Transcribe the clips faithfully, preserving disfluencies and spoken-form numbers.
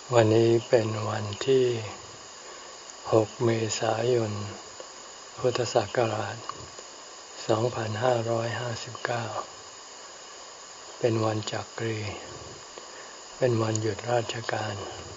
วันนี้เป็นวันที่หกเมษายนพุทธศักราชสองพันห้าร้อยห้าสิบเก้าเป็นวันจักรีเป็นวันหยุดราชการ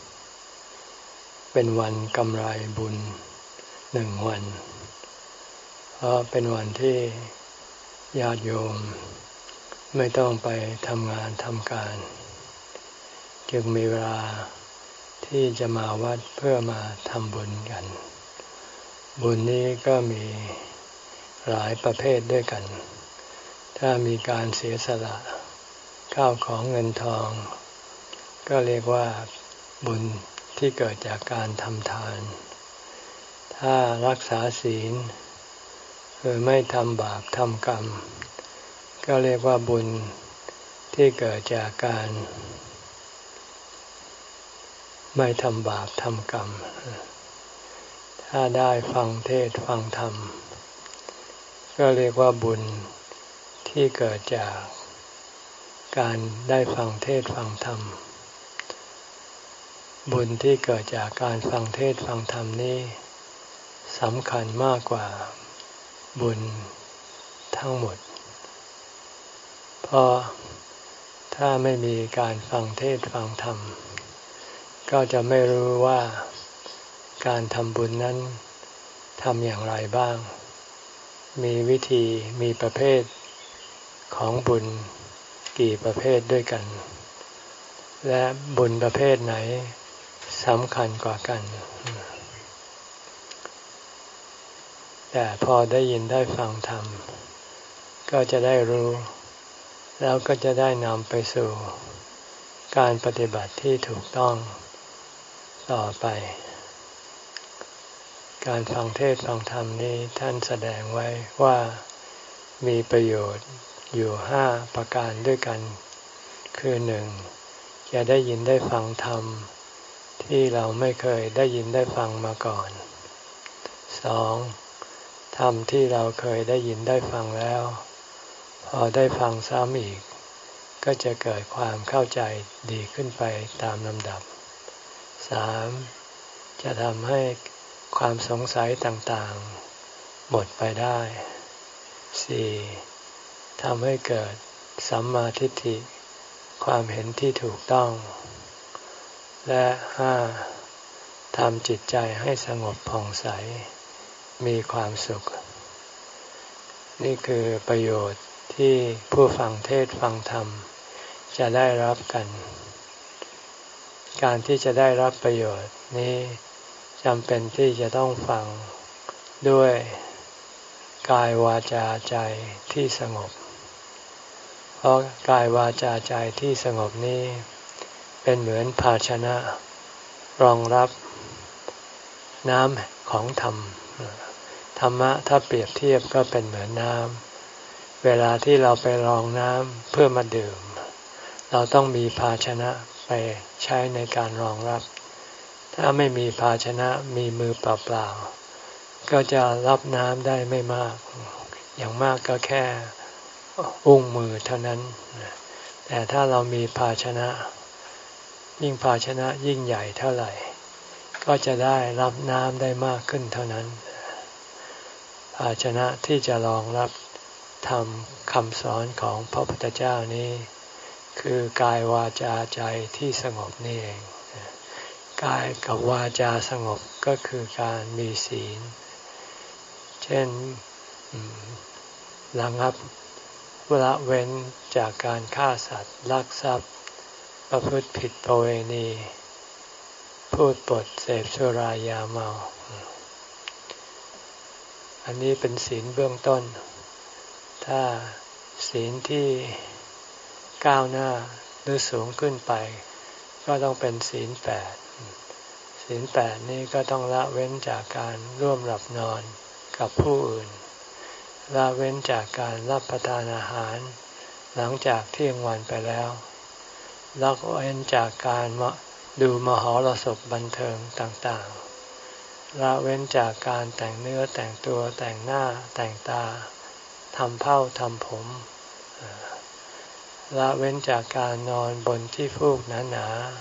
เป็นวันกำไรบุญหนึ่งวันเพราะเป็นวันที่ญาติโยมไม่ต้องไปทำงานทำการจึงมีเวลาที่จะมาวัดเพื่อมาทำบุญกันบุญนี้ก็มีหลายประเภทด้วยกันถ้ามีการเสียสละข้าวของเงินทองก็เรียกว่าบุญที่เกิดจากการทำทานถ้ารักษาศีลคือไม่ทำบาปทำกรรมก็เรียกว่าบุญที่เกิดจากการไม่ทำบาปทำกรรมถ้าได้ฟังเทศน์ฟังธรรมก็เรียกว่าบุญที่เกิดจากการได้ฟังเทศน์ฟังธรรมบุญที่เกิดจากการฟังเทศน์ฟังธรรมนี้สำคัญมากกว่าบุญทั้งหมดเพราะถ้าไม่มีการฟังเทศน์ฟังธรรมก็จะไม่รู้ว่าการทำบุญนั้นทำอย่างไรบ้างมีวิธีมีประเภทของบุญกี่ประเภทด้วยกันและบุญประเภทไหนสำคัญกว่ากันแต่พอได้ยินได้ฟังธรรมก็จะได้รู้แล้วก็จะได้นำไปสู่การปฏิบัติที่ถูกต้องต่อไปการฟังเทศน์ฟังธรรมนี้ท่านแสดงไว้ว่ามีประโยชน์อยู่ห้าประการด้วยกันคือหนึ่งจะได้ยินได้ฟังธรรมที่เราไม่เคยได้ยินได้ฟังมาก่อนสองธรรมที่เราเคยได้ยินได้ฟังแล้วพอได้ฟังซ้ำอีกก็จะเกิดความเข้าใจดีขึ้นไปตามลำดับสามจะทำให้ความสงสัยต่างๆหมดไปได้สี่ทำให้เกิดสัมมาทิฏฐิความเห็นที่ถูกต้องและห้าทำจิตใจให้สงบผ่องใสมีความสุขนี่คือประโยชน์ที่ผู้ฟังเทศน์ฟังธรรมจะได้รับกันการที่จะได้รับประโยชน์นี้จำเป็นที่จะต้องฟังด้วยกายวาจาใจที่สงบเพราะกายวาจาใจที่สงบนี้เป็นเหมือนภาชนะรองรับน้ำของธรรมธรรมะถ้าเปรียบเทียบก็เป็นเหมือนน้ำเวลาที่เราไปรองน้ำเพื่อมาดื่มเราต้องมีภาชนะไปใช้ในการรองรับถ้าไม่มีภาชนะมีมือเปล่าๆก็จะรับน้ำได้ไม่มากอย่างมากก็แค่อุ้งมือเท่านั้นแต่ถ้าเรามีภาชนะยิ่งภาชนะยิ่งใหญ่เท่าไหร่ก็จะได้รับน้ำได้มากขึ้นเท่านั้นภาชนะที่จะรองรับธรรมคำสอนของพระพุทธเจ้านี้คือกายวาจาใจที่สงบนี่เองกายกับวาจาสงบก็คือการมีศีลเช่นระงับละเว้นจากการฆ่าสัตว์ลักทรัพย์ประพฤติผิดประเวณีพูดปดเสพสุรายาเมาอันนี้เป็นศีลเบื้องต้นถ้าศีลที่ก้าวหน้าหรือสูงขึ้นไปก็ต้องเป็นศีลแปดศีลแปดนี้ก็ต้องละเว้นจากการร่วมหลับนอนกับผู้อื่นละเว้นจากการรับประทานอาหารหลังจากเที่ยงวันไปแล้วละเว้นจากการดูมหรสพบันเทิงต่างๆละเว้นจากการแต่งเนื้อแต่งตัวแต่งหน้าแต่งตาทำเผ้าทำผมละเว้นจากการนอนบนที่ฟูกหนาๆ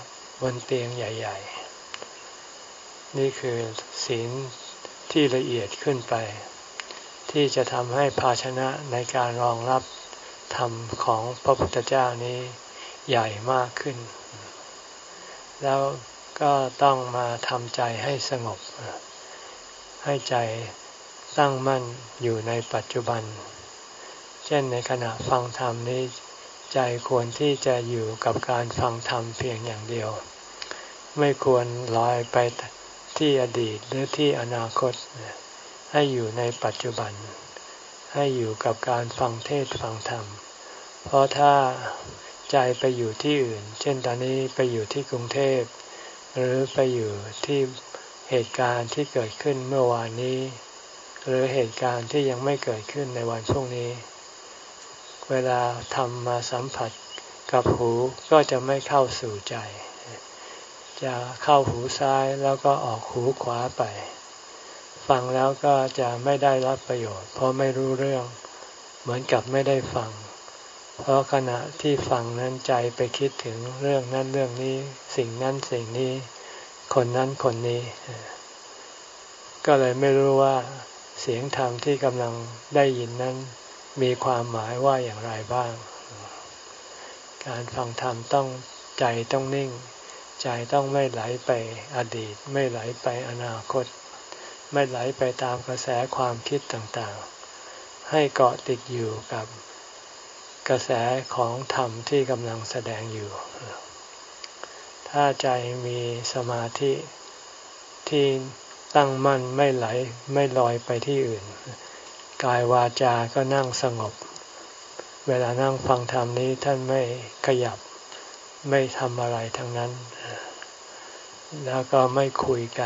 บนเตียงใหญ่ๆนี่คือศีลที่ละเอียดขึ้นไปที่จะทำให้ภาชนะในการรองรับธรรมของพระพุทธเจ้านี้ใหญ่มากขึ้นแล้วก็ต้องมาทำใจให้สงบให้ใจตั้งมั่นอยู่ในปัจจุบันเช่นในขณะฟังธรรมนี้ใจควรที่จะอยู่กับการฟังธรรมเพียงอย่างเดียวไม่ควรลอยไปที่อดีตหรือที่อนาคตให้อยู่ในปัจจุบันให้อยู่กับการฟังเทศน์ฟังธรรมเพราะถ้าใจไปอยู่ที่อื่นเช่นตอนนี้ไปอยู่ที่กรุงเทพหรือไปอยู่ที่เหตุการณ์ที่เกิดขึ้นเมื่อวานนี้หรือเหตุการณ์ที่ยังไม่เกิดขึ้นในวันพรุ่งนี้เวลาธรรมมาสัมผัสกับหูก็จะไม่เข้าสู่ใจจะเข้าหูซ้ายแล้วก็ออกหูขวาไปฟังแล้วก็จะไม่ได้รับประโยชน์เพราะไม่รู้เรื่องเหมือนกับไม่ได้ฟังเพราะขณะที่ฟังนั้นใจไปคิดถึงเรื่องนั้นเรื่องนี้สิ่งนั้นสิ่งนี้คนนั้นคนนี้ก็เลยไม่รู้ว่าเสียงธรรมที่กำลังได้ยินนั้นมีความหมายว่าอย่างไรบ้างการฟังธรรมต้องใจต้องนิ่งใจต้องไม่ไหลไปอดีตไม่ไหลไปอนาคตไม่ไหลไปตามกระแสความคิดต่างๆให้เกาะติดอยู่กับกระแสของธรรมที่กำลังแสดงอยู่ถ้าใจมีสมาธิที่ตั้งมั่นไม่ไหลไม่ลอยไปที่อื่นกายวาจาก็นั่งสงบเวลานั่งฟังธรรมนี้ท่านไม่ขยับไม่ทำอะไรทั้งนั้นแล้วก็ไม่คุยกัน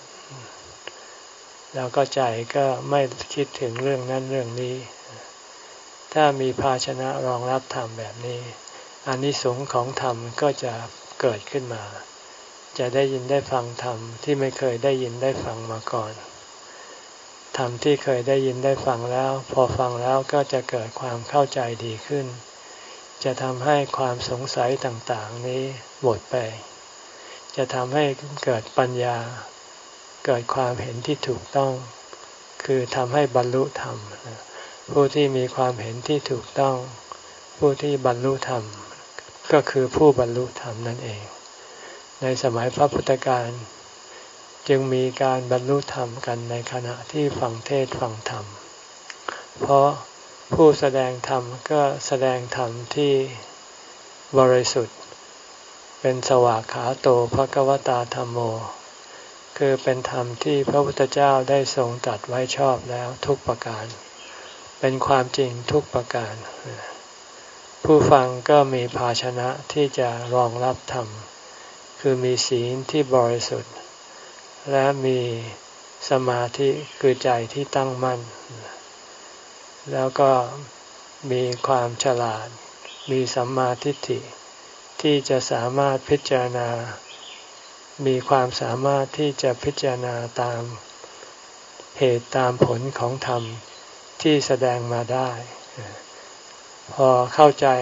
แล้วก็ใจก็ไม่คิดถึงเรื่องนั้นเรื่องนี้ถ้ามีภาชนะรองรับธรรมแบบนี้อานิสงส์ของธรรมก็จะเกิดขึ้นมาจะได้ยินได้ฟังธรรมที่ไม่เคยได้ยินได้ฟังมาก่อนธรรมที่เคยได้ยินได้ฟังแล้วพอฟังแล้วก็จะเกิดความเข้าใจดีขึ้นจะทำให้ความสงสัยต่างๆนี้หมดไปจะทำให้เกิดปัญญาเกิดความเห็นที่ถูกต้องคือทำให้บรรลุธรรมผู้ที่มีความเห็นที่ถูกต้องผู้ที่บรรลุธรรมก็คือผู้บรรลุธรรมนั่นเองในสมัยพระพุทธการจึงมีการบรรลุธรรมกันในขณะที่ฟังเทศน์ฟังธรรมเพราะผู้แสดงธรรมก็แสดงธรรมที่บริสุทธิ์เป็นสวากขาโตภควตาธัมโมคือเป็นธรรมที่พระพุทธเจ้าได้ทรงตรัสไว้ชอบแล้วทุกประการเป็นความจริงทุกประการผู้ฟังก็มีภาชนะที่จะรองรับธรรมคือมีศีลที่บริสุทธิ์และมีสมาธิคือใจที่ตั้งมั่นแล้วก็มีความฉลาดมีสัมมาทิฏฐิที่จะสามารถพิจารณามีความสามารถที่จะพิจารณาตามเหตุตามผลของธรรมที่แสดงมาได้พอเข้าใจ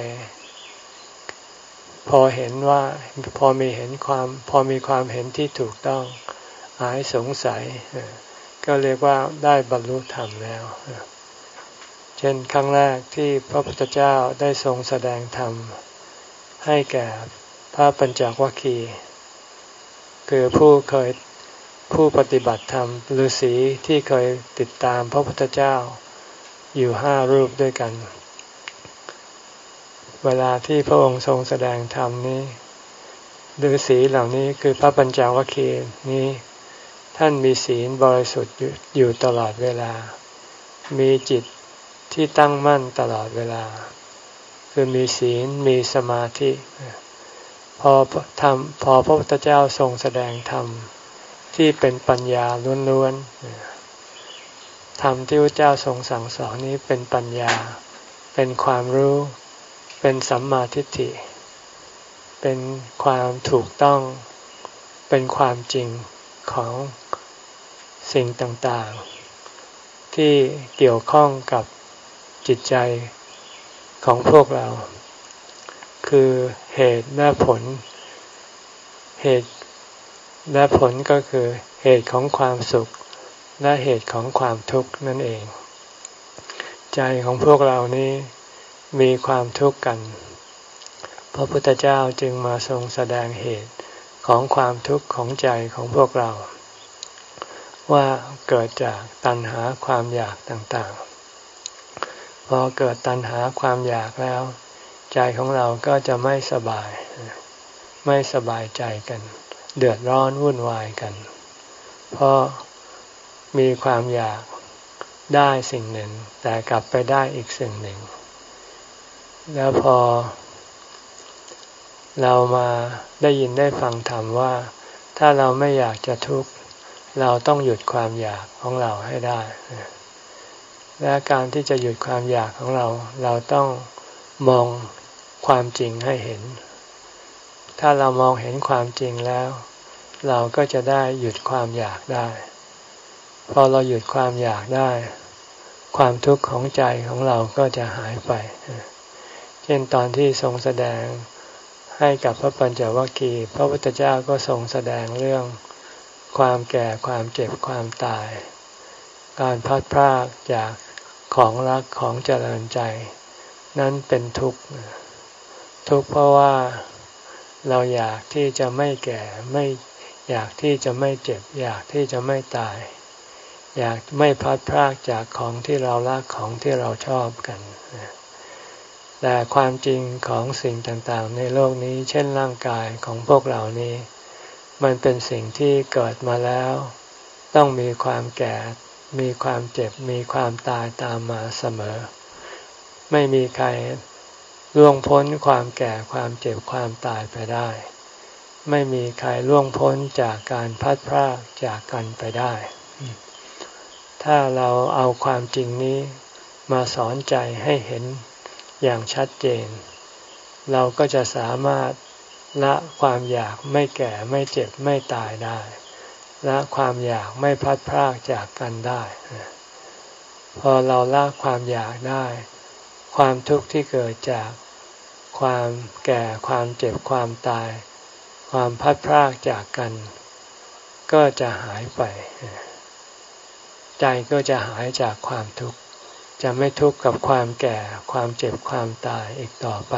พอเห็นว่าพอมีเห็นความพอมีความเห็นที่ถูกต้องหายสงสัยก็เรียกว่าได้บรรลุธรรมแล้วเช่นครั้งแรกที่พระพุทธเจ้าได้ทรงแสดงธรรมให้แก่พระปัญจวัคคีย์คือผู้เคยผู้ปฏิบัติธรรมฤาษีที่เคยติดตามพระพุทธเจ้าอยู่ห้ารูปด้วยกันเวลาที่พระองค์ทรงแสดงธรรมนี้ฤาษีเหล่านี้คือพระปัญจวัคคีย์นี้ท่านมีศีลบริสุทธิ์อยู่ตลอดเวลามีจิตที่ตั้งมั่นตลอดเวลาคือมีศีลมีสมาธิพอธรรมพอพระพุทธเจ้าทรงแสดงธรรมที่เป็นปัญญาล้วนๆธรรมที่พระเจ้าทรงสั่งสอนนี้เป็นปัญญาเป็นความรู้เป็นสัมมาทิฏฐิเป็นความถูกต้องเป็นความจริงของสิ่งต่างๆที่เกี่ยวข้องกับจิตใจของพวกเราคือเหตุและผลเหเหตุและผลก็คือเหตุของความสุขและเหตุของความทุกข์นั่นเองใจของพวกเรานี้มีความทุกข์กันพระพุทธเจ้าจึงมาทรงแสดงเหตุของความทุกข์ของใจของพวกเราว่าเกิดจากตัณหาความอยากต่างๆพอเกิดตัณหาความอยากแล้วใจของเราก็จะไม่สบายไม่สบายใจกันเดือดร้อนวุ่นวายกันเพราะมีความอยากได้สิ่งหนึ่งแต่กลับไปได้อีกสิ่งหนึ่งแล้วพอเรามาได้ยินได้ฟังธรรมว่าถ้าเราไม่อยากจะทุกข์เราต้องหยุดความอยากของเราให้ได้และการที่จะหยุดความอยากของเราเราต้องมองความจริงให้เห็นถ้าเรามองเห็นความจริงแล้วเราก็จะได้หยุดความอยากได้พอเราหยุดความอยากได้ความทุกข์ของใจของเราก็จะหายไปเช่นตอนที่ทรงแสดงให้กับพระปัญจวัคคีย์พระพุทธเจ้าก็ทรงแสดงเรื่องความแก่ความเจ็บความตายการพลัดพรากจากของรักของเจริญใจนั้นเป็นทุกข์ทุกข์เพราะว่าเราอยากที่จะไม่แก่ไม่อยากที่จะไม่เจ็บอยากที่จะไม่ตายอยากไม่พลัดพรากจากของที่เรารักของที่เราชอบกันแต่ความจริงของสิ่งต่างๆในโลกนี้เช่นร่างกายของพวกเรานี้มันเป็นสิ่งที่เกิดมาแล้วต้องมีความแก่มีความเจ็บมีความตายตามมาเสมอไม่มีใครล่วงพ้นความแก่ความเจ็บความตายไปได้ไม่มีใครล่วงพ้นจากการพลัดพรากจากกันไปได้ถ้าเราเอาความจริงนี้มาสอนใจให้เห็นอย่างชัดเจนเราก็จะสามารถละความอยากไม่แก่ไม่เจ็บไม่ตายได้ละความอยากไม่พลัดพรากจากกันได้พอเราละความอยากได้ความทุกข์ที่เกิดจากความแก่ความเจ็บความตายความพลัดพรากจากกันก็จะหายไปใจก็จะหายจากความทุกข์จะไม่ทุกข์กับความแก่ความเจ็บความตายอีกต่อไป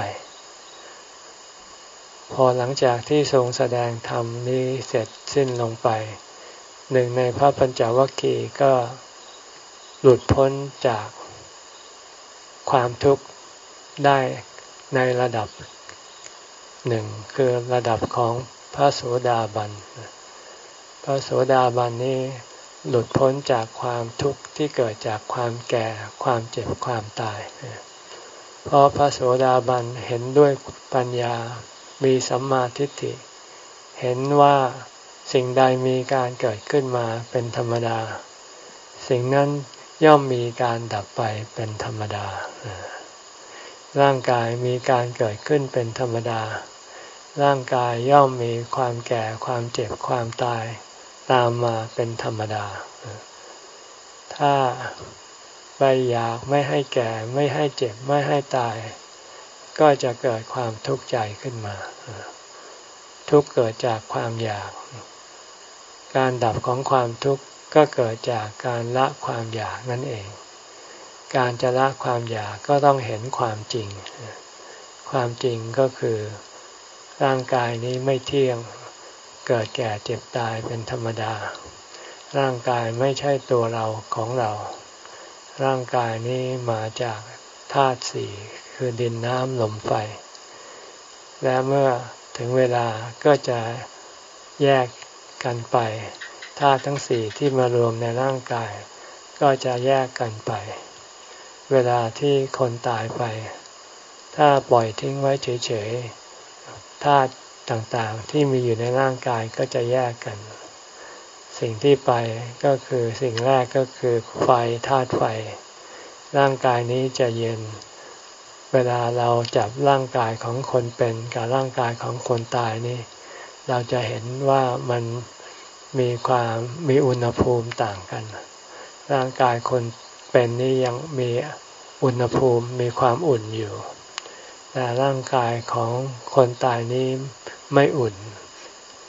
พอหลังจากที่ทรงแสดงธรรมนี้เสร็จสิ้นลงไปหนึ่งในพระปัญจวัคคีย์ก็หลุดพ้นจากความทุกข์ได้ในระดับหนึ่งคือระดับของพระโสดาบันพระโสดาบันนี้หลุดพ้นจากความทุกข์ที่เกิดจากความแก่ความเจ็บความตายเพราะพระโสดาบันเห็นด้วยปัญญามีสัมมาทิฏฐิเห็นว่าสิ่งใดมีการเกิดขึ้นมาเป็นธรรมดาสิ่งนั้นย่อมมีการดับไปเป็นธรรมดาร่างกายมีการเกิดขึ้นเป็นธรรมดาร่างกายย่อมมีความแก่ความเจ็บความตายตามมาเป็นธรรมดาถ้าไปอยากไม่ให้แก่ไม่ให้เจ็บไม่ให้ตายก็จะเกิดความทุกข์ใจขึ้นมาทุกข์เกิดจากความอยากการดับของความทุกข์ก็เกิดจากการละความอยากนั่นเองการจะละความอยากก็ต้องเห็นความจริงความจริงก็คือร่างกายนี้ไม่เที่ยงเกิดแก่เจ็บตายเป็นธรรมดาร่างกายไม่ใช่ตัวเราของเราร่างกายนี้มาจากธาตุสี่คือดินน้ำลมไฟและเมื่อถึงเวลาก็จะแยกกันไปธาตุทั้งสี่ที่มารวมในร่างกายก็จะแยกกันไปเวลาที่คนตายไปถ้าปล่อยทิ้งไว้เฉยๆธาตุต่างๆที่มีอยู่ในร่างกายก็จะแยกกันสิ่งที่ไปก็คือสิ่งแรกก็คือไฟธาตุไฟร่างกายนี้จะเย็นเวลาเราจับร่างกายของคนเป็นกับร่างกายของคนตายนี่เราจะเห็นว่ามันมีความมีอุณหภูมิต่างกันร่างกายคนเป็นนี่ยังมีอุณหภูมิมีความอุ่นอยู่แต่ร่างกายของคนตายนี้ไม่อุ่น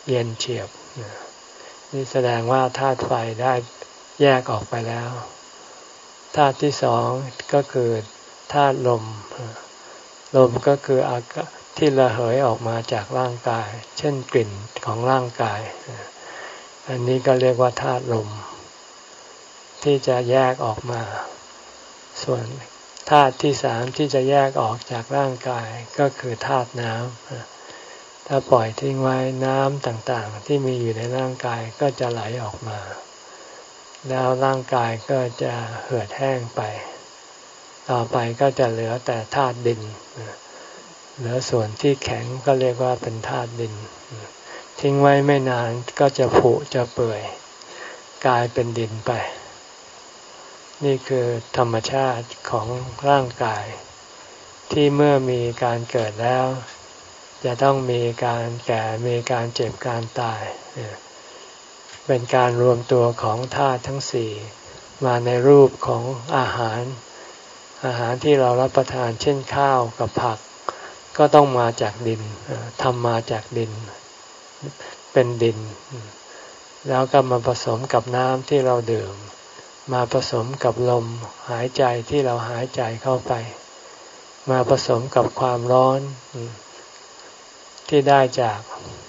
เย็นเฉียบนี่แสดงว่าธาตุไฟได้แยกออกไปแล้วธาตุที่สองก็คือธาตุลมลมก็คืออากาศที่ระเหยออกมาจากร่างกายเช่นกลิ่นของร่างกายอันนี้ก็เรียกว่าธาตุลมที่จะแยกออกมาส่วนธาตุที่สามที่จะแยกออกจากร่างกายก็คือธาตุน้ำถ้าปล่อยทิ้งไว้น้ำต่างๆที่มีอยู่ในร่างกายก็จะไหลออกมาแล้วร่างกายก็จะเหือดแห้งไปต่อไปก็จะเหลือแต่ธาตุดินเหลือส่วนที่แข็งก็เรียกว่าเป็นธาตุดินทิ้งไว้ไม่นานก็จะผุจะเปื่อยกลายเป็นดินไปนี่คือธรรมชาติของร่างกายที่เมื่อมีการเกิดแล้วจะต้องมีการแก่มีการเจ็บการตายเป็นการรวมตัวของธาตุทั้งสี่มาในรูปของอาหารอาหารที่เรารับประทานเช่นข้าวกับผักก็ต้องมาจากดินทำมาจากดินเป็นดินแล้วก็มาผสมกับน้ำที่เราดื่มมาผสมกับลมหายใจที่เราหายใจเข้าไปมาผสมกับความร้อนที่ได้จาก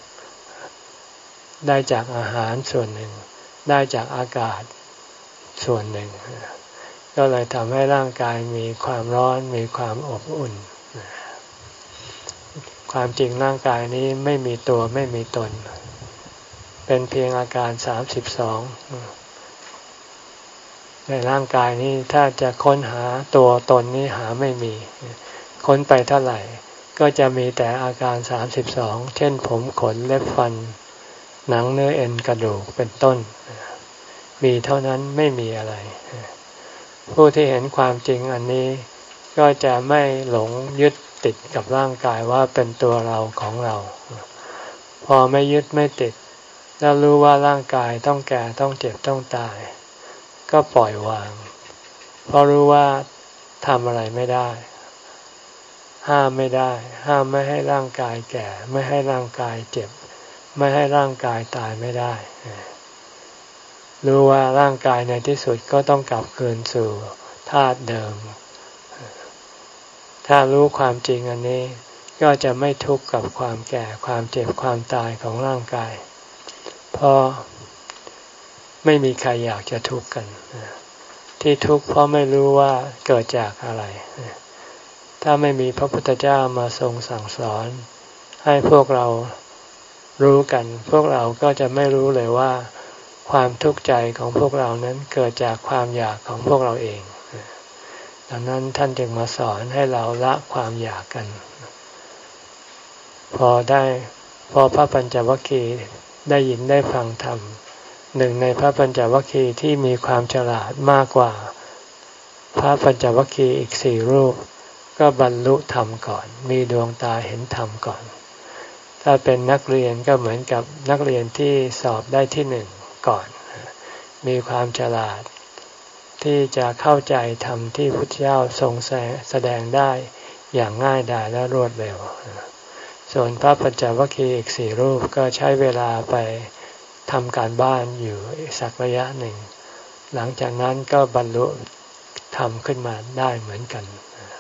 ได้จากอาหารส่วนหนึ่งได้จากอากาศส่วนหนึ่งก็เลยทำให้ร่างกายมีความร้อนมีความอบอุ่นความจริงร่างกายนี้ไม่มีตัวไม่มีตนเป็นเพียงอาการสามสิบสองในร่างกายนี้ถ้าจะค้นหาตัวตนนี้หาไม่มีค้นไปเท่าไหร่ก็จะมีแต่อาการสามสิบสองเช่นผมขนเล็บฟันหนังเนื้อเอ็นกระดูกเป็นต้นมีเท่านั้นไม่มีอะไรผู้ที่เห็นความจริงอันนี้ก็จะไม่หลงยึดติดกับร่างกายว่าเป็นตัวเราของเราพอไม่ยึดไม่ติดแล้วรู้ว่าร่างกายต้องแก่ต้องเจ็บต้องตายก็ปล่อยวางเพราะรู้ว่าทำอะไรไม่ได้ห้ามไม่ได้ห้ามไม่ให้ร่างกายแก่ไม่ให้ร่างกายเจ็บไม่ให้ร่างกายตายไม่ได้รู้ว่าร่างกายในที่สุดก็ต้องกลับคืนสู่ธาตุเดิมถ้ารู้ความจริงอันนี้ก็จะไม่ทุกข์กับความแก่ความเจ็บความตายของร่างกายเพราะไม่มีใครอยากจะทุกข์กันที่ทุกข์เพราะไม่รู้ว่าเกิดจากอะไรถ้าไม่มีพระพุทธเจ้ามาทรงสั่งสอนให้พวกเรารู้กันพวกเราก็จะไม่รู้เลยว่าความทุกข์ใจของพวกเรานั้นเกิดจากความอยากของพวกเราเองดังนั้นท่านจึงมาสอนให้เราละความอยากกันพอได้พอพระปัญจวัคคีย์ได้ยินได้ฟังธรรมหนึ่งในพระปัญจวัคคีย์ที่มีความฉลาดมากกว่าพระปัญจวัคคีย์อีกสี่รูปก็บรรลุธรรมก่อนมีดวงตาเห็นธรรมก่อนถ้าเป็นนักเรียนก็เหมือนกับนักเรียนที่สอบได้ที่หนึ่งก่อนมีความฉลาดที่จะเข้าใจธรรมที่พุทธเจ้าทรงแสดงได้อย่างง่ายดายและรวดเร็วส่วนพระปัญจวัคคีย์อีกสี่รูปก็ใช้เวลาไปทำการบ้านอยู่สักระยะหนึ่งหลังจากนั้นก็บรรลุธรรมขึ้นมาได้เหมือนกัน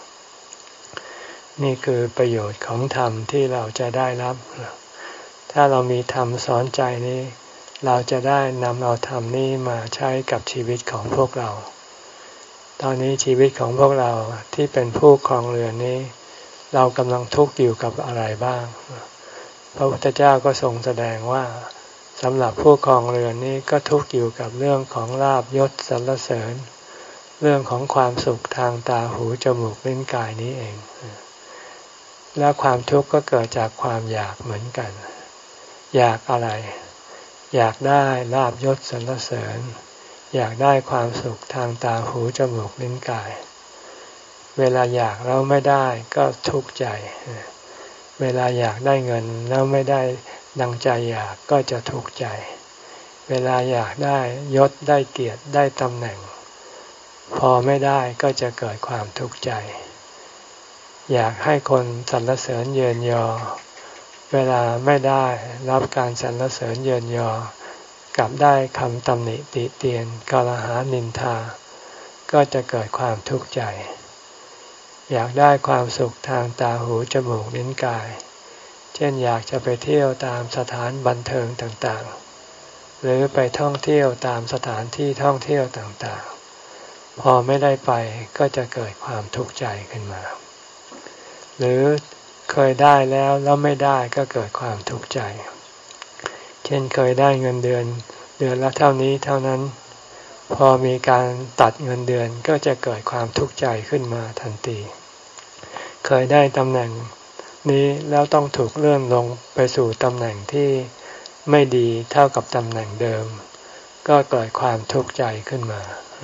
นี่คือประโยชน์ของธรรมที่เราจะได้รับถ้าเรามีธรรมสอนใจนี้เราจะได้นำเอาธรรมนี้มาใช้กับชีวิตของพวกเราตอนนี้ชีวิตของพวกเราที่เป็นผู้ครองเรือนนี้เรากำลังทุกข์อยู่กับอะไรบ้างพระพุทธเจ้าก็ทรงแสดงว่าสำหรับผู้ครองเรือนนี้ก็ทุกข์อยู่กับเรื่องของลาภยศสรรเสริญเรื่องของความสุขทางตาหูจมูกลิ้นกายนี้เองและความทุกข์ก็เกิดจากความอยากเหมือนกันอยากอะไรอยากได้ลาภยศสรรเสริญอยากได้ความสุขทางตาหูจมูกลิ้นกายเวลาอยากแล้วไม่ได้ก็ทุกข์ใจเวลาอยากได้เงินแล้วไม่ได้ดังใจอยากก็จะทุกข์ใจเวลาอยากได้ยศได้เกียรติได้ตำแหน่งพอไม่ได้ก็จะเกิดความทุกข์ใจอยากให้คนสรรเสริญเยินยอเวลาไม่ได้รับการสรรเสริญเยินยอกลับได้คำตำหนิติเตียนกล่าวหานินทาก็จะเกิดความทุกข์ใจอยากได้ความสุขทางตาหูจมูกลิ้นกายเช่นอยากจะไปเที่ยวตามสถานบันเทิงต่างๆหรือไปท่องเที่ยวตามสถานที่ท่องเที่ยวต่างๆพอไม่ได้ไปก็จะเกิดความทุกข์ใจขึ้นมาหรือเคยได้แล้วแล้วไม่ได้ก็เกิดความทุกข์ใจเช่นเคยได้เงินเดือนเดือนละเท่านี้เท่านั้นพอมีการตัดเงินเดือนก็จะเกิดความทุกข์ใจขึ้นมาทันทีเคยได้ตำแหน่งนี้แล้วต้องถูกเลื่อนลงไปสู่ตำแหน่งที่ไม่ดีเท่ากับตำแหน่งเดิมก็เกิดความทุกข์ใจขึ้นมา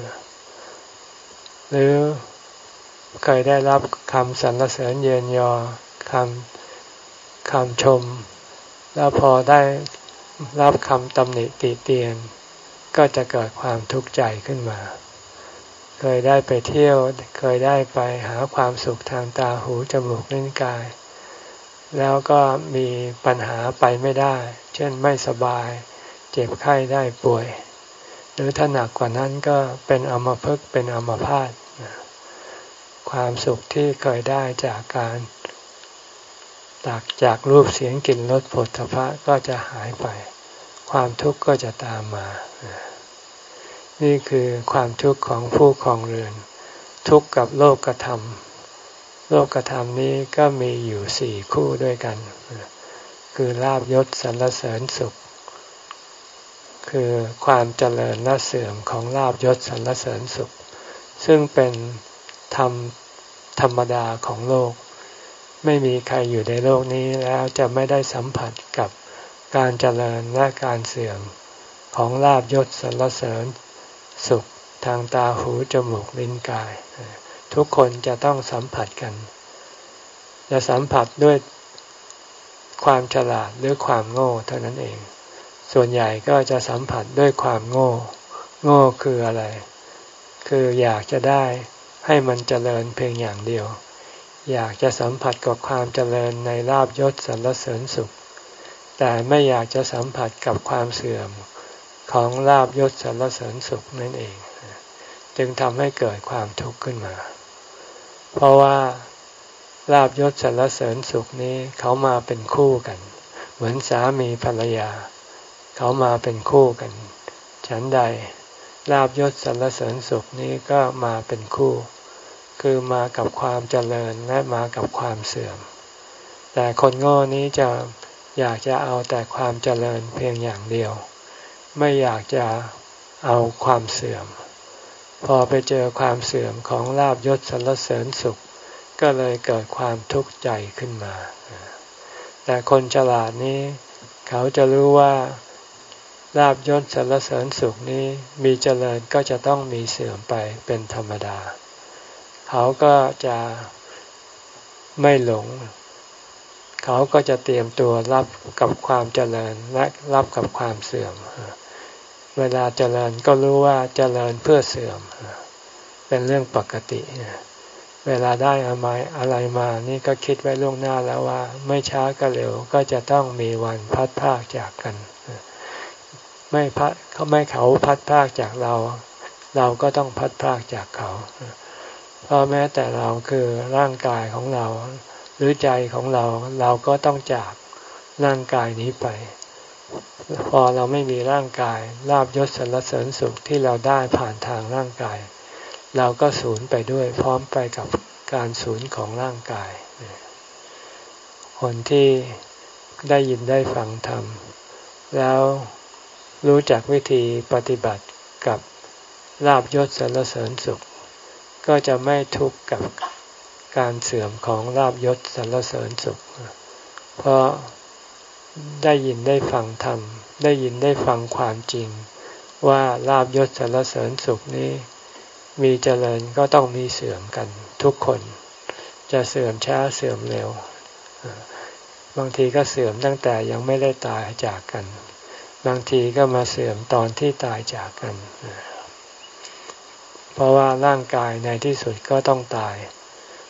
หรือเคยได้รับคำสรรเสริญเยินยอคำคำชมแล้วพอได้รับคำตำหนิติเตียนก็จะเกิดความทุกข์ใจขึ้นมาเคยได้ไปเที่ยวเคยได้ไปหาความสุขทางตาหูจมูกลิ้นกายแล้วก็มีปัญหาไปไม่ได้เช่นไม่สบายเจ็บไข้ได้ป่วยหรือถ้าหนักกว่านั้นก็เป็นอัมพฤกษ์เป็นอัมพาตความสุขที่เคยได้จากการจากจากรูปเสียงกลิ่นรสโผฏฐัพพะก็จะหายไปความทุกข์ก็จะตามมานี่คือความทุกข์ของผู้ครองเรือนทุกข์กับโลกธรรมโลกธรรมนี้ก็มีอยู่สี่คู่ด้วยกันคือลาภยศสรรเสริญสุขคือความเจริญและเสื่อมของลาภยศสรรเสริญสุขซึ่งเป็นธรรมธรรมดาของโลกไม่มีใครอยู่ในโลกนี้แล้วจะไม่ได้สัมผัสกับการเจริญและการเสื่อมของลาภยศสรรเสริญสุขทางตาหูจมูกลิ้นกายทุกคนจะต้องสัมผัสกันจะสัมผัสด้วยความฉลาดหรือความโง่เท่านั้นเองส่วนใหญ่ก็จะสัมผัสด้วยความโง่โง่คืออะไรคืออยากจะได้ให้มันเจริญเพียงอย่างเดียวอยากจะสัมผัสกับความเจริญในลาภยศสรรเสริญสุขแต่ไม่อยากจะสัมผัสกับความเสื่อมของลาภยศสรรเสริญสุขนั่นเองจึงทำให้เกิดความทุกข์ขึ้นมาเพราะว่าลาภยศสรรเสริญสุขนี้เขามาเป็นคู่กันเหมือนสามีภรรยาเขามาเป็นคู่กันฉันใดลาภยศสรรเสริญสุขนี้ก็มาเป็นคู่คือมากับความเจริญและมากับความเสื่อมแต่คนโง่นี้จะอยากจะเอาแต่ความเจริญเพียงอย่างเดียวไม่อยากจะเอาความเสื่อมพอไปเจอความเสื่อมของลาภยศสรรเสริญสุขก็เลยเกิดความทุกข์ใจขึ้นมาแต่คนฉลาดนี้เขาจะรู้ว่าลาภยศสรรเสริญสุขนี้มีเจริญก็จะต้องมีเสื่อมไปเป็นธรรมดาเขาก็จะไม่หลงเขาก็จะเตรียมตัวรับกับความเจริญและรับกับความเสื่อมเวลาเจริญก็รู้ว่าเจริญเพื่อเสื่อมเป็นเรื่องปกติเวลาได้อะไรอะไรมานี่ก็คิดไว้ล่วงหน้าแล้วว่าไม่ช้าก็เร็วก็จะต้องมีวันพัดพรากจากกันไม่พัดเขาไม่เขาพัดพรากจากเราเราก็ต้องพัดพรากจากเขาเพราะแม้แต่เราคือร่างกายของเราหรือใจของเราเราก็ต้องจากร่างกายนี้ไปพอเราไม่มีร่างกายลาภยศสรรเสริญสุขที่เราได้ผ่านทางร่างกายเราก็สูญไปด้วยพร้อมไปกับการสูญของร่างกายคนที่ได้ยินได้ฟังธรรมแล้วรู้จักวิธีปฏิบัติกับลาภยศสรรเสริญสุขก็จะไม่ทุกข์กับการเสื่อมของลาภยศสรรเสริญสุขเพราะได้ยินได้ฟังธรรมได้ยินได้ฟังความจริงว่าลาภยศสรรเสริญสุขนี้มีเจริญก็ต้องมีเสื่อมกันทุกคนจะเสื่อมช้าเสื่อมเร็วบางทีก็เสื่อมตั้งแต่ยังไม่ได้ตายจากกันบางทีก็มาเสื่อมตอนที่ตายจากกันเพราะว่าร่างกายในที่สุดก็ต้องตาย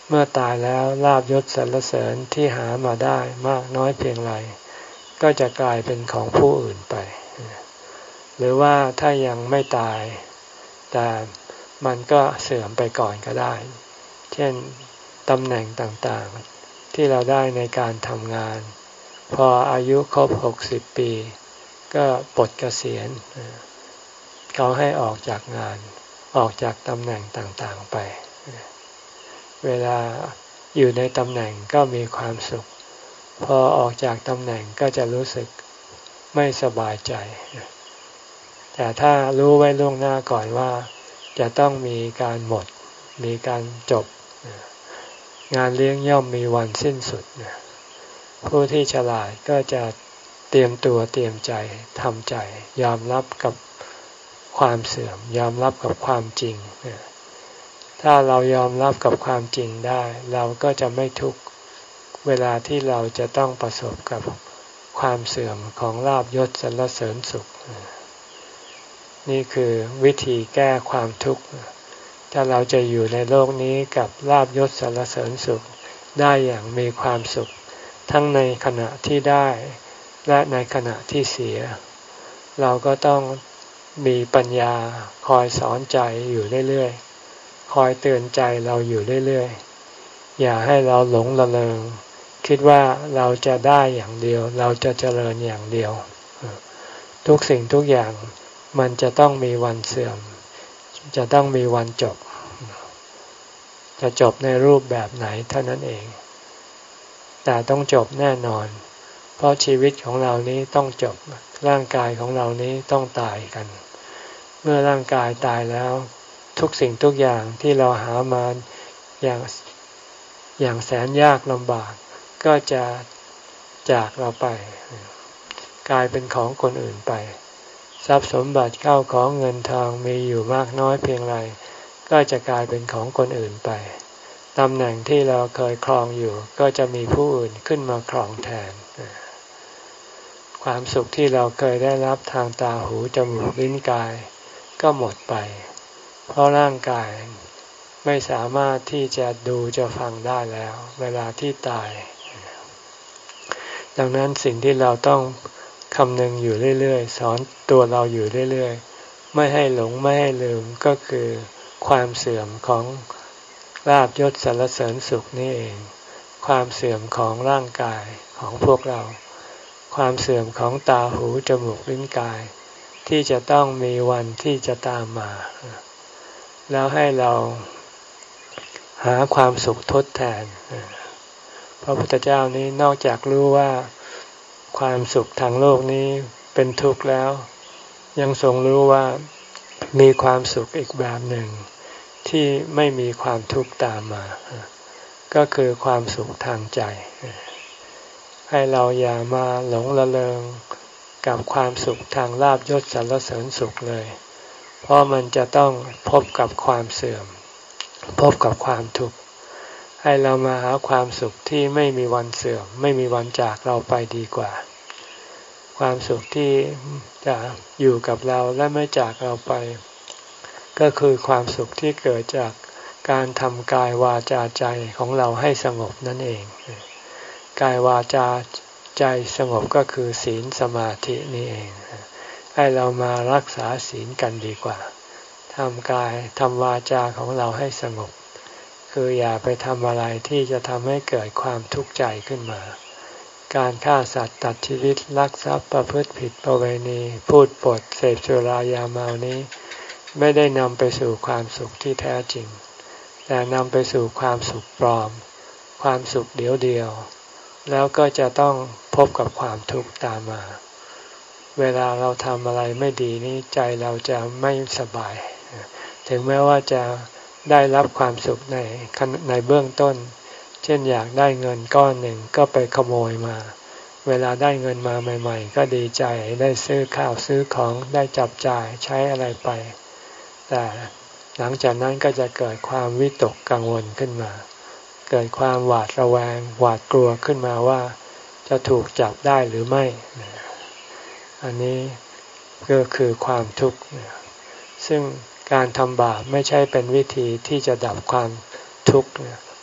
เมื่อตายแล้วลาภยศสรรเสริญที่หามาได้มากน้อยเพียงไรก็จะกลายเป็นของผู้อื่นไปหรือว่าถ้ายังไม่ตายแต่มันก็เสื่อมไปก่อนก็ได้เช่นตำแหน่งต่างๆที่เราได้ในการทำงานพออายุครบหกสิบปีก็ปลดเกษียณเขาให้ออกจากงานออกจากตำแหน่งต่างๆไปเวลาอยู่ในตำแหน่งก็มีความสุขพอออกจากตำแหน่งก็จะรู้สึกไม่สบายใจแต่ถ้ารู้ไว้ล่วงหน้าก่อนว่าจะต้องมีการหมดมีการจบงานเลี้ยงย่อมมีวันสิ้นสุดผู้ที่ฉลาดก็จะเตรียมตัวเตรียมใจทำใจยอมรับกับความเสื่อมยอมรับกับความจริงถ้าเรายอมรับกับความจริงได้เราก็จะไม่ทุกข์เวลาที่เราจะต้องประสบกับความเสื่อมของลาภยศสรรเสริญสุขนี่คือวิธีแก้ความทุกข์ถ้าเราจะอยู่ในโลกนี้กับลาภยศสรรเสริญสุขได้อย่างมีความสุขทั้งในขณะที่ได้และในขณะที่เสียเราก็ต้องมีปัญญาคอยสอนใจอยู่เรื่อยๆคอยเตือนใจเราอยู่เรื่อยๆอย่าให้เราหลงระเริงคิดว่าเราจะได้อย่างเดียวเราจะเจริญอย่างเดียวทุกสิ่งทุกอย่างมันจะต้องมีวันเสื่อมจะต้องมีวันจบจะจบในรูปแบบไหนเท่านั้นเองแต่ต้องจบแน่นอนเพราะชีวิตของเรานี้ต้องจบร่างกายของเรานี้ต้องตายกันเมื่อร่างกายตายแล้วทุกสิ่งทุกอย่างที่เราหามาอย่างอย่างแสนยากลำบากก็จะจากเราไปกลายเป็นของคนอื่นไปทรัพย์สมบัติเข้าของเงินทองมีอยู่มากน้อยเพียงไรก็จะกลายเป็นของคนอื่นไปตำแหน่งที่เราเคยครองอยู่ก็จะมีผู้อื่นขึ้นมาครองแทนความสุขที่เราเคยได้รับทางตาหูจมูกลิ้นกายก็หมดไปเพราะร่างกายไม่สามารถที่จะดูจะฟังได้แล้วเวลาที่ตายดังนั้นสิ่งที่เราต้องคำนึงอยู่เรื่อยๆสอนตัวเราอยู่เรื่อยๆไม่ให้หลงไม่ให้ลืมก็คือความเสื่อมของลาภยศสรรเสริญสุขนี่เองความเสื่อมของร่างกายของพวกเราความเสื่อมของตาหูจมูกลิ้นกายที่จะต้องมีวันที่จะตามมาแล้วให้เราหาความสุขทดแทนพระพุทธเจ้านี้นอกจากรู้ว่าความสุขทางโลกนี้เป็นทุกข์แล้วยังทรงรู้ว่ามีความสุขอีกแบบหนึ่งที่ไม่มีความทุกข์ตามมาก็คือความสุขทางใจให้เราอย่ามาหลงระเริงกับความสุขทางลาภยศสรรเสริญสุขเลยเพราะมันจะต้องพบกับความเสื่อมพบกับความทุกข์ให้เรามาหาความสุขที่ไม่มีวันเสื่อมไม่มีวันจากเราไปดีกว่าความสุขที่จะอยู่กับเราและไม่จากเราไปก็คือความสุขที่เกิดจากการทำกายวาจาใจของเราให้สงบนั่นเองกายวาจาใจสงบก็คือศีลสมาธินี่เองให้เรามารักษาศีลกันดีกว่าทำกายทำวาจาของเราให้สงบคืออย่าไปทำอะไรที่จะทำให้เกิดความทุกข์ใจขึ้นมาการฆ่าสัตว์ตัดชีวิตลักทรัพย์ประพฤติผิดประเวณีพูดปดเสพสุรายาเมานี้ไม่ได้นำไปสู่ความสุขที่แท้จริงแต่นำไปสู่ความสุขปลอมความสุขเดียวเดียวแล้วก็จะต้องพบกับความทุกข์ตามมาเวลาเราทำอะไรไม่ดีนี้ใจเราจะไม่สบายถึงแม้ว่าจะได้รับความสุขในในเบื้องต้นเช่นอยากได้เงินก้อนหนึ่งก็ไปขโมยมาเวลาได้เงินมาใหม่ๆก็ดีใจได้ซื้อข้าวซื้อของได้จับจ่ายใช้อะไรไปแต่หลังจากนั้นก็จะเกิดความวิตกกังวลขึ้นมาเกิดความหวาดระแวงหวาดกลัวขึ้นมาว่าจะถูกจับได้หรือไม่อันนี้ก็คือความทุกข์ซึ่งการทำบาปไม่ใช่เป็นวิธีที่จะดับความทุกข์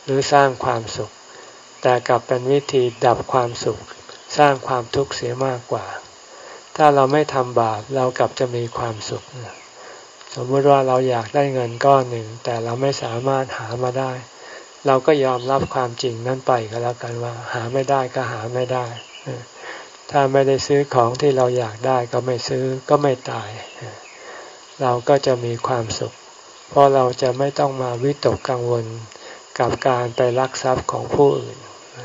หรือสร้างความสุขแต่กลับเป็นวิธีดับความสุขสร้างความทุกข์เสียมากกว่าถ้าเราไม่ทำบาปเรากลับจะมีความสุขสมมติว่าเราอยากได้เงินก้อนหนึ่งแต่เราไม่สามารถหามาได้เราก็ยอมรับความจริงนั้นไปก็แล้วกันว่าหาไม่ได้ก็หาไม่ได้ถ้าไม่ได้ซื้อของที่เราอยากได้ก็ไม่ซื้อก็ไม่ตายเราก็จะมีความสุขเพราะเราจะไม่ต้องมาวิตกกังวลกับการไปลักทรัพย์ของผู้อื่น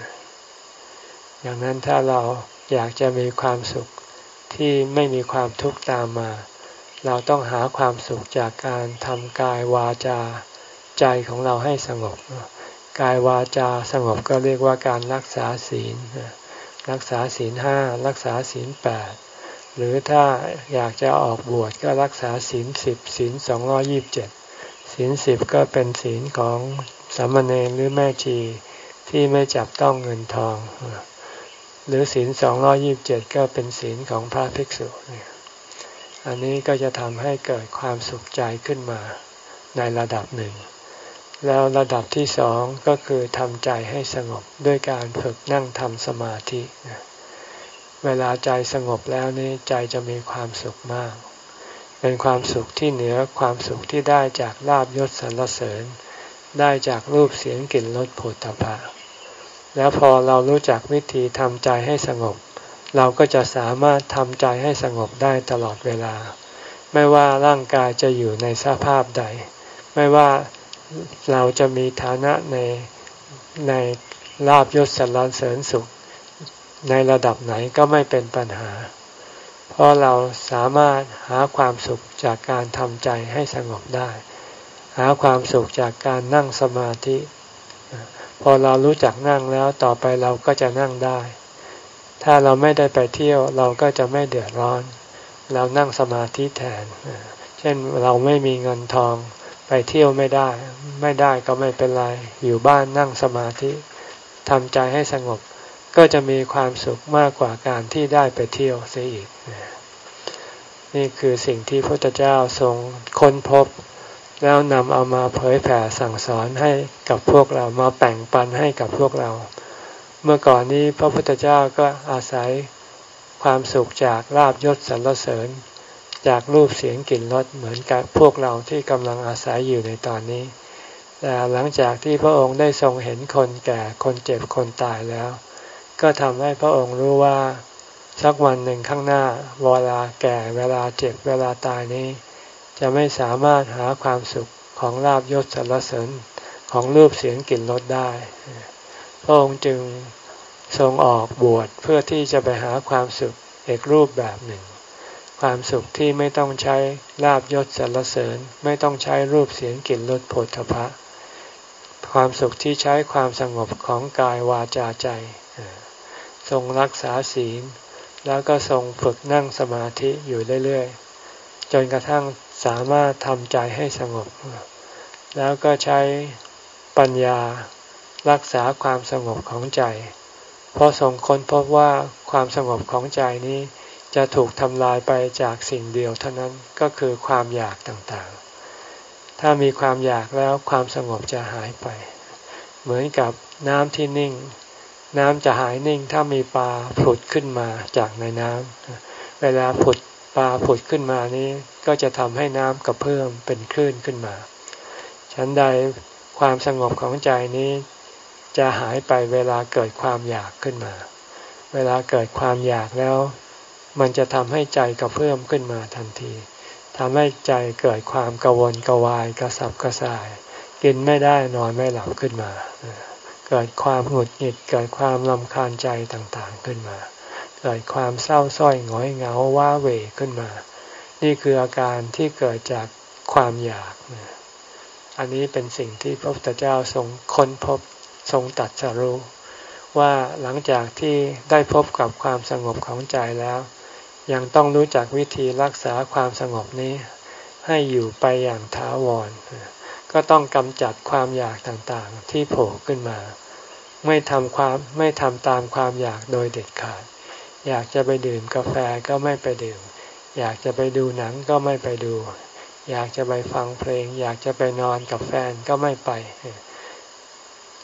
อย่างนั้นถ้าเราอยากจะมีความสุขที่ไม่มีความทุกข์ตามมาเราต้องหาความสุขจากการทำกายวาจาใจของเราให้สงบกายวาจาสงบก็เรียกว่าการรักษาศีลรักษาศีลห้ารักษาศีลแปดหรือถ้าอยากจะออกบวชก็รักษาศีลสิบศีลสองร้อยยี่สิบเจ็ดศีลสิบก็เป็นศีลของสามเณรหรือแม่ชีที่ไม่จับต้องเงินทองหรือศีลสองร้อยยี่สิบเจ็ดก็เป็นศีลของพระภิกษุอันนี้ก็จะทำให้เกิดความสุขใจขึ้นมาในระดับหนึ่งแล้วระดับที่สองก็คือทำใจให้สงบด้วยการฝึกนั่งทำสมาธิเวลาใจสงบแล้วนี่ใจจะมีความสุขมากเป็นความสุขที่เหนือความสุขที่ได้จากลาภยศสรรเสริญได้จากรูปเสียงกลิ่นรสโผฏฐัพพะแล้วพอเรารู้จักวิธีทำใจให้สงบเราก็จะสามารถทำใจให้สงบได้ตลอดเวลาไม่ว่าร่างกายจะอยู่ในสภาพใดไม่ว่าเราจะมีฐานะในในลาภยศสรรเสริญสุขในระดับไหนก็ไม่เป็นปัญหาเพราะเราสามารถหาความสุขจากการทำใจให้สงบได้หาความสุขจากการนั่งสมาธิพอเรารู้จักนั่งแล้วต่อไปเราก็จะนั่งได้ถ้าเราไม่ได้ไปเที่ยวเราก็จะไม่เดือดร้อนเรานั่งสมาธิแทนเช่นเราไม่มีเงินทองไปเที่ยวไม่ได้ไม่ได้ก็ไม่เป็นไรอยู่บ้านนั่งสมาธิทำใจให้สงบก็จะมีความสุขมากกว่าการที่ได้ไปเที่ยวเสียอีกนี่คือสิ่งที่พระพุทธเจ้าทรงค้นพบแล้วนำเอามาเผยแผ่สั่งสอนให้กับพวกเรามาแบ่งปันให้กับพวกเราเมื่อก่อนนี้พระพุทธเจ้าก็อาศัยความสุขจากลาภยศสรรเสริญจากรูปเสียงกลิ่นรสเหมือนกับพวกเราที่กำลังอาศัยอยู่ในตอนนี้แต่หลังจากที่พระองค์ได้ทรงเห็นคนแก่คนเจ็บคนตายแล้วก็ทำให้พระองค์รู้ว่าสักวันหนึ่งข้างหน้าเวลาแก่เวลาเจ็บเวลาตายนี้จะไม่สามารถหาความสุขของลาภยศสรรเสริญของรูปเสียงกลิ่นรสได้พระองค์จึงทรงออกบวชเพื่อที่จะไปหาความสุขอีกรูปแบบหนึ่งความสุขที่ไม่ต้องใช้ลาภยศสรรเสริญไม่ต้องใช้รูปเสียงกลิ่นรสโผฏฐัพพะความสุขที่ใช้ความสงบของกายวาจาใจทรงรักษาศีลแล้วก็ทรงฝึกนั่งสมาธิอยู่เรื่อยๆจนกระทั่งสามารถทำใจให้สงบแล้วก็ใช้ปัญญารักษาความสงบของใจเพราะทรงค้นพบว่าความสงบของใจนี้จะถูกทำลายไปจากสิ่งเดียวเท่านั้นก็คือความอยากต่างๆถ้ามีความอยากแล้วความสงบจะหายไปเหมือนกับน้ำที่นิ่งน้ำจะหายนิ่งถ้ามีปลาผุดขึ้นมาจากในน้ำเวลาผุดปลาผุดขึ้นมานี้ก็จะทำให้น้ำกระเพื่อมเป็นคลื่นขึ้นมาฉันใดความสงบของใจนี้จะหายไปเวลาเกิดความอยากขึ้นมาเวลาเกิดความอยากแล้วมันจะทำให้ใจกระเพื่อมขึ้นมาทันทีทำให้ใจเกิดความกังวลกวายกระสับกระส่ายกินไม่ได้นอนไม่หลับขึ้นมาเกิดความหงุดหงิดเกิดความรำคาญใจต่างๆขึ้นมาเกิดความเศร้าส้อยหงอยเหงาว้าเหวขึ้นมานี่คืออาการที่เกิดจากความอยากอันนี้เป็นสิ่งที่พระพุทธเจ้าทรงค้นพบทรงตรัสรู้ว่าหลังจากที่ได้พบกับความสงบของใจแล้วยังต้องรู้จักวิธีรักษาความสงบนี้ให้อยู่ไปอย่างถาวรก็ต้องกำจัดความอยากต่างๆที่โผล่ขึ้นมาไม่ทำความไม่ทำตามความอยากโดยเด็ดขาดอยากจะไปดื่มกาแฟก็ไม่ไปดื่มอยากจะไปดูหนังก็ไม่ไปดูอยากจะไปฟังเพลงอยากจะไปนอนกับแฟนก็ไม่ไป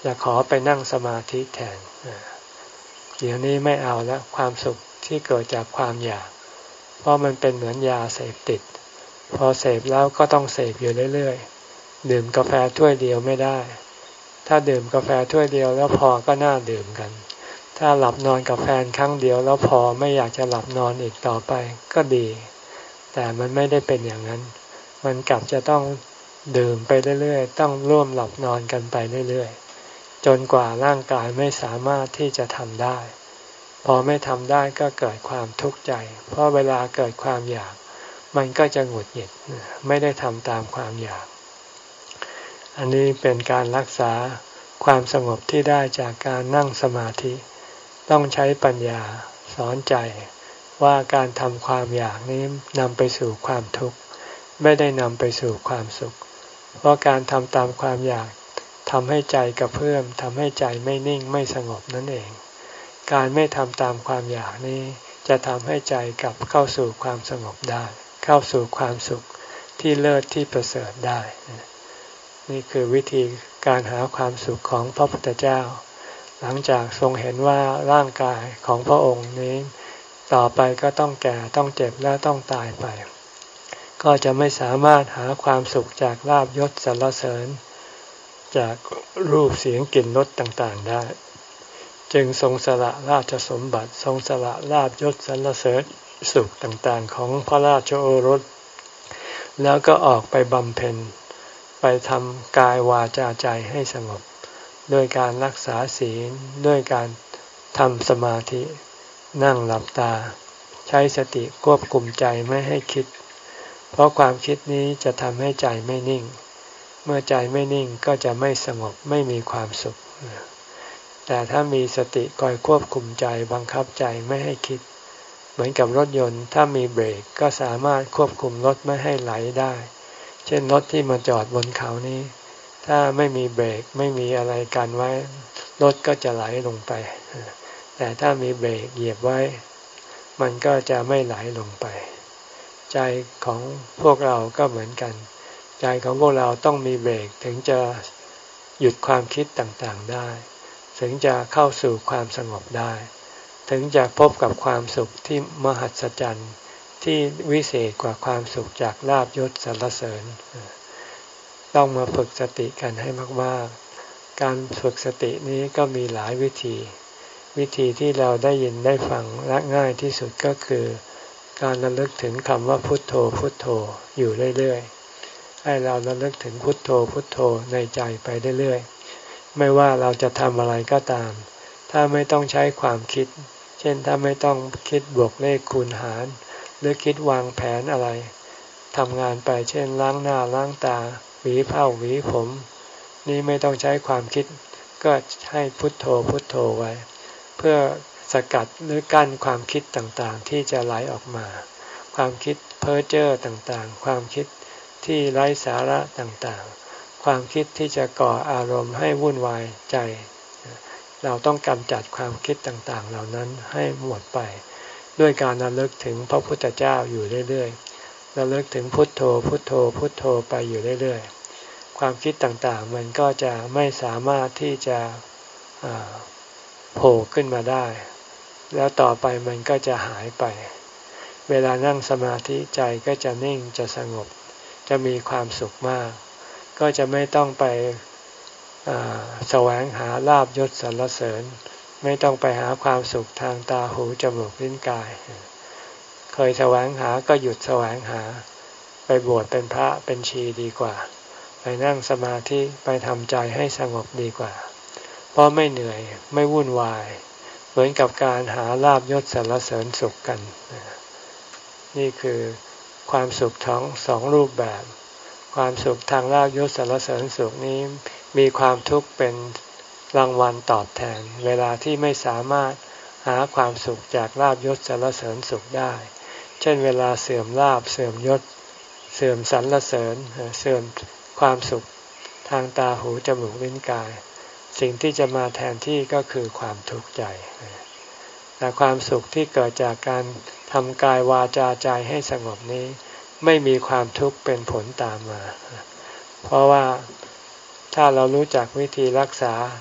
จะขอไปนั่งสมาธิแทนเดี๋ยวนี้ไม่เอาแล้วความสุขที่เกิดจากความอยากเพราะมันเป็นเหมือนยาเสพติดพอเสพแล้วก็ต้องเสพอยู่เรื่อยๆดื่มกาแฟถ้วยเดียวไม่ได้ถ้าดื่มกาแฟถ้วยเดียวแล้วพอก็น่าดื่มกันถ้าหลับนอนกับแฟนครั้งเดียวแล้วพอไม่อยากจะหลับนอนอีกต่อไปก็ดีแต่มันไม่ได้เป็นอย่างนั้นมันกลับจะต้องดื่มไปเรื่อยๆต้องร่วมหลับนอนกันไปเรื่อยๆจนกว่าร่างกายไม่สามารถที่จะทำได้พอไม่ทำได้ก็เกิดความทุกข์ใจเพราะเวลาเกิดความอยากมันก็จะหงุดหงิดไม่ได้ทำตามความอยากอันนี้เป็นการรักษาความสงบที่ได้จากการนั่งสมาธิต้องใช้ปัญญาสอนใจว่าการทำความอยากนี้นำไปสู่ความทุกข์ไม่ได้นำไปสู่ความสุขเพราะการทำตามความอยากทำให้ใจกระเพื่อมทำให้ใจไม่นิ่งไม่สงบนั่นเองการไม่ทำตามความอยากนี้จะทำให้ใจกลับเข้าสู่ความสงบได้เข้าสู่ความสุขที่เลิศที่ประเสริฐได้นี่คือวิธีการหาความสุขของพระพุทธเจ้าหลังจากทรงเห็นว่าร่างกายของพระองค์นี้ต่อไปก็ต้องแก่ต้องเจ็บและต้องตายไปก็จะไม่สามารถหาความสุขจากลาภยศสรรเสริญจากรูปเสียงกลิ่นรสต่างๆได้จึงทรงสละราชสมบัติทรงสละลาภยศสรรเสริญสุขต่างๆของพระราชโอรสแล้วก็ออกไปบำเพ็ญไปทำกายวาจาใจให้สงบด้วยการรักษาศีลด้วยการทำสมาธินั่งหลับตาใช้สติควบคุมใจไม่ให้คิดเพราะความคิดนี้จะทำให้ใจไม่นิ่งเมื่อใจไม่นิ่งก็จะไม่สงบไม่มีความสุขแต่ถ้ามีสติคอยควบคุมใจบังคับใจไม่ให้คิดเหมือนกับรถยนต์ถ้ามีเบรกก็สามารถควบคุมรถไม่ให้ไหลได้เช่นรถที่มาจอดบนเขานี้ถ้าไม่มีเบรกไม่มีอะไรกันไว้รถก็จะไหลลงไปแต่ถ้ามีเบรกเหยียบไว้มันก็จะไม่ไหลลงไปใจของพวกเราก็เหมือนกันใจของพวกเราต้องมีเบรกถึงจะหยุดความคิดต่างๆได้ถึงจะเข้าสู่ความสงบได้ถึงจะพบกับความสุขที่มหัศจรรย์ที่วิเศษกว่าความสุขจากลาภยศสรรเสริญต้องมาฝึกสติกันให้มากๆการฝึกสตินี้ก็มีหลายวิธีวิธีที่เราได้ยินได้ฟังและง่ายที่สุดก็คือการระลึกถึงคำว่าพุทโธพุทโธอยู่เรื่อยๆให้เราระลึกถึงพุทโธพุทโธในใจไปเรื่อยๆไม่ว่าเราจะทำอะไรก็ตามถ้าไม่ต้องใช้ความคิดเช่นถ้าไม่ต้องคิดบวกเลขคูณหารหรือคิดวางแผนอะไรทำงานไปเช่นล้างหน้าล้างตาหวีผ้าหวีผมนี่ไม่ต้องใช้ความคิดก็ให้พุทโธพุทโธไว้เพื่อสกัดหรือกั้นความคิดต่างๆที่จะไหลออกมาความคิดเพ้อเจ้อต่างๆความคิดที่ไร้สาระต่างๆความคิดที่จะก่ออารมณ์ให้วุ่นวายใจเราต้องกำจัดความคิดต่างๆเหล่านั้นให้หมดไปด้วยการระลึกถึงพระพุทธเจ้าอยู่เรื่อยๆระลึกถึงพุทโธพุทโธพุทโธไปอยู่เรื่อยๆความคิดต่างๆมันก็จะไม่สามารถที่จะโผล่ขึ้นมาได้แล้วต่อไปมันก็จะหายไปเวลานั่งสมาธิใจก็จะนิ่งจะสงบจะมีความสุขมากก็จะไม่ต้องไปแสวงหาลาภยศสรรเสริญไม่ต้องไปหาความสุขทางตาหูจมูกลิ้นกายเคยแสวงหาก็หยุดแสวงหาไปบวชเป็นพระเป็นชีดีกว่าไปนั่งสมาธิไปทำใจให้สงบดีกว่าเพราะไม่เหนื่อยไม่วุ่นวายเหมือนกับการหาลาภยศสรรเสริญสุขกันนี่คือความสุขทั้งสองรูปแบบความสุขทางลาภยศสรรเสริญสุขนี้มีความทุกข์เป็นรางวัลตอบแทนเวลาที่ไม่สามารถหาความสุขจากลาภยศสรรเสริญสุขได้เช่นเวลาเสื่อมลาภเสื่อมยศเสื่อมสรรเสริญเสื่อมความสุขทางตาหูจมูกลิ้นกายสิ่งที่จะมาแทนที่ก็คือความทุกข์ใจแต่ความสุขที่เกิดจากการทำกายวาจาใจให้สงบนี้ไม่มีความทุกข์เป็นผลตามมาเพราะว่าถ้าเรารู้จักวิธีรักษา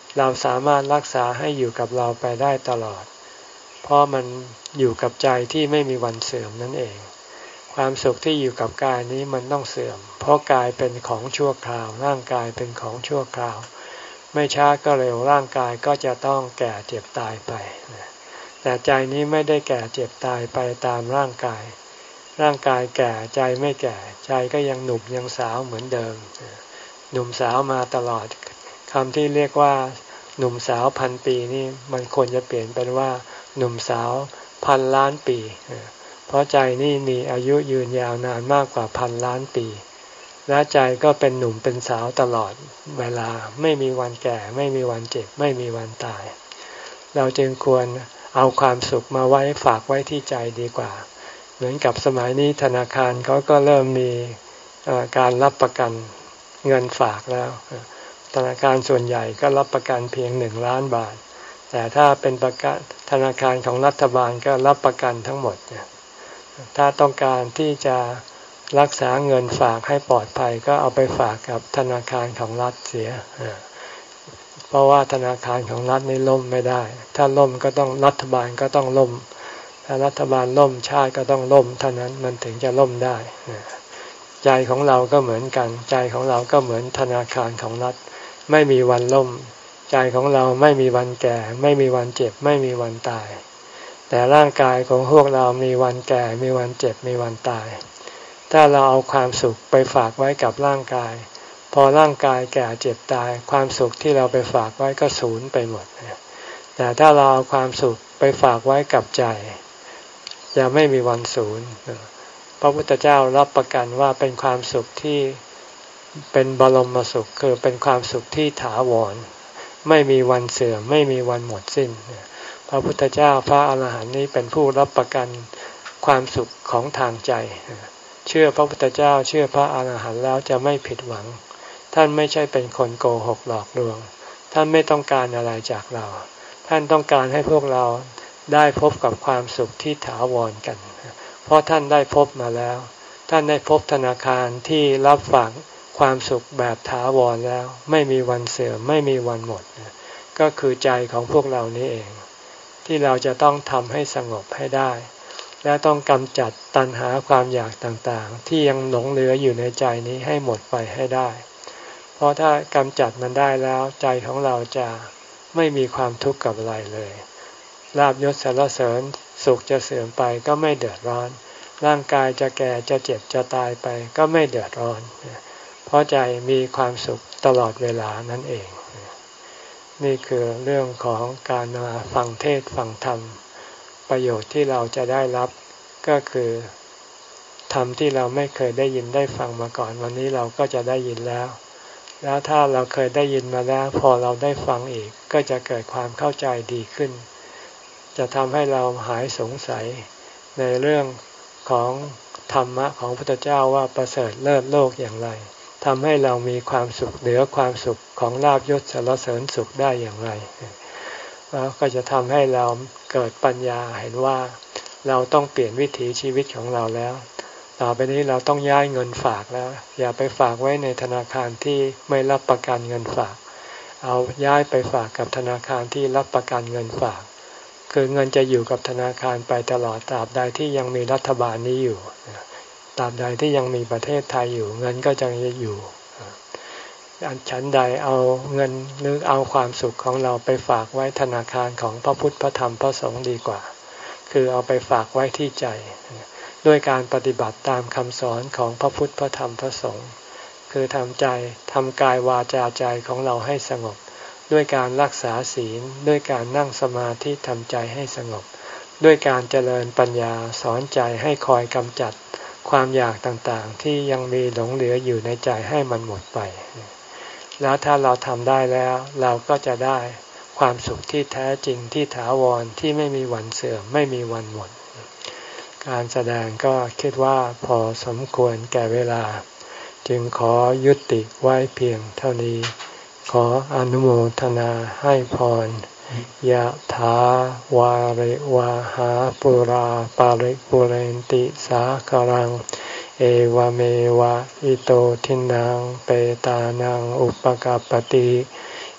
เราสามารถรักษาให้อยู่กับเราไปได้ตลอดเพราะมันอยู่กับใจที่ไม่มีวันเสื่อมนั่นเองความสุขที่อยู่กับกายนี้มันต้องเสื่อมเพราะกายเป็นของชั่วคราวร่างกายเป็นของชั่วคราวไม่ช้าก็เร็วร่างกายก็จะต้องแก่เจ็บตายไปแต่ใจนี้ไม่ได้แก่เจ็บตายไปตามร่างกายร่างกายแก่ใจไม่แก่ใจก็ยังหนุ่มยังสาวเหมือนเดิมหนุ่มสาวมาตลอดคำที่เรียกว่าหนุ่มสาวพันปีนี่มันควรจะเปลี่ยนเป็นว่าหนุ่มสาวพันล้านปีเพราะใจนี่มีอายุยืนยาวนานมากกว่าพันล้านปีและใจก็เป็นหนุ่มเป็นสาวตลอดเวลาไม่มีวันแก่ไม่มีวันเจ็บไม่มีวันตายเราจึงควรเอาความสุขมาไว้ฝากไว้ที่ใจดีกว่าเหมือนกับสมัยนี้ธนาคารเขาก็เริ่มมีการรับประกันเงินฝากแล้วธนาคารส่วนใหญ่ก็รับประกันเพียงหนึ่งล้านบาทแต่ถ้าเป็นประกันธนาคารของรัฐบาลก็รับประกันทั้งหมดถ้าต้องการที่จะรักษาเงินฝากให้ปลอดภัยก็เอาไปฝากกับธนาคารของรัฐเสียเพราะว่าธนาคารของรัฐนี่ล่มไม่ได้ถ้าล่มก็ต้องรัฐบาลก็ต้องล่มถ้ารัฐบาลล่มชาติก็ต้องล่มเท่านั้นมันถึงจะล่มได้ใจของเราก็เหมือนกันใจของเราก็เหมือนธนาคารของรัฐไม่มีวันล่มใจของเราไม่มีวันแก่ไม่มีวันเจ็บไม่มีวันตายแต่ร่างกายของพวกเรามีวันแก่มีวันเจ็บมีวันตายถ้าเราเอาความสุขไปฝากไว้กับร่างกายพอร่างกายแก่เจ็บตายความสุขที่เราไปฝากไว้ก็สูญไปหมดแต่ถ้าเราเอาความสุขไปฝากไว้กับใจจะไม่มีวันสูญพระพุทธเจ้ารับประกันว่าเป็นความสุขที่เป็นบรมสุขคือเป็นความสุขที่ถาวรไม่มีวันเสื่อมไม่มีวันหมดสิ้นพระพุทธเจ้าพระอาหารหันต์นี้เป็นผู้รับประกันความสุขของทางใจเชื่อพระพุทธเจ้าเชื่อพระอาหารหันต์แล้วจะไม่ผิดหวังท่านไม่ใช่เป็นคนโกหกหลอกลวงท่านไม่ต้องการอะไรจากเราท่านต้องการให้พวกเราได้พบกับความสุขที่ถาวรกันเพราะท่านได้พบมาแล้วท่านได้พบธนาคารที่รับฝากความสุขแบบถาวรแล้วไม่มีวันเสื่อมไม่มีวันหมดก็คือใจของพวกเรานี้เองที่เราจะต้องทำให้สงบให้ได้และต้องกำจัดตัณหาความอยากต่างๆที่ยังหลงเหลืออยู่ในใจนี้ให้หมดไปให้ได้เพราะถ้ากำจัดมันได้แล้วใจของเราจะไม่มีความทุกข์กับอะไรเลยลาภยศสรรเสริญสุขจะเสื่อมไปก็ไม่เดือดร้อนร่างกายจะแก่จะเจ็บจะตายไปก็ไม่เดือดร้อนเพราะใจมีความสุขตลอดเวลานั่นเองนี่คือเรื่องของการมาฟังเทศน์ฟังธรรมประโยชน์ที่เราจะได้รับก็คือธรรมที่เราไม่เคยได้ยินได้ฟังมาก่อนวันนี้เราก็จะได้ยินแล้วแล้วถ้าเราเคยได้ยินมาแล้วพอเราได้ฟังอีกก็จะเกิดความเข้าใจดีขึ้นจะทำให้เราหายสงสัยในเรื่องของธรรมะของพระพุทธเจ้าว่าประเสริฐเลิศโลกอย่างไรทำให้เรามีความสุขเหนือความสุขของลาภยศสรรเสริญสุขได้อย่างไรแล้วก็จะทำให้เราเกิดปัญญาเห็นว่าเราต้องเปลี่ยนวิถีชีวิตของเราแล้วต่อไปนี้เราต้องย้ายเงินฝากแล้วอย่าไปฝากไว้ในธนาคารที่ไม่รับประกันเงินฝากเอาย้ายไปฝากกับธนาคารที่รับประกันเงินฝากคือเงินจะอยู่กับธนาคารไปตลอดตราบใดที่ยังมีรัฐบาลนี้อยู่ตราบใดที่ยังมีประเทศไทยอยู่เงินก็จะอยู่อันฉันใดเอาเงินหรือเอาความสุขของเราไปฝากไว้ธนาคารของพระพุทธพระธรรมพระสงฆ์ดีกว่าคือเอาไปฝากไว้ที่ใจด้วยการปฏิบัติตามคำสอนของพระพุทธพระธรรมพระสงฆ์คือทำใจทำกายวาจาใจของเราให้สงบด้วยการรักษาศีลด้วยการนั่งสมาธิทำใจให้สงบด้วยการเจริญปัญญาสอนใจให้คอยกำจัดความอยากต่างๆที่ยังมีหลงเหลืออยู่ในใจให้มันหมดไปแล้วถ้าเราทำได้แล้วเราก็จะได้ความสุขที่แท้จริงที่ถาวรที่ไม่มีวันเสื่อมไม่มีวันหมดการแสดงก็คิดว่าพอสมควรแก่เวลาจึงขอยุติไว้เพียงเท่านี้ขออนุโมทนาให้พรยะถาวาริวาหาปุราปาริปุเรนติสาคารังเอวเมวะอิโตทินังเปตานังอุปกัปปติ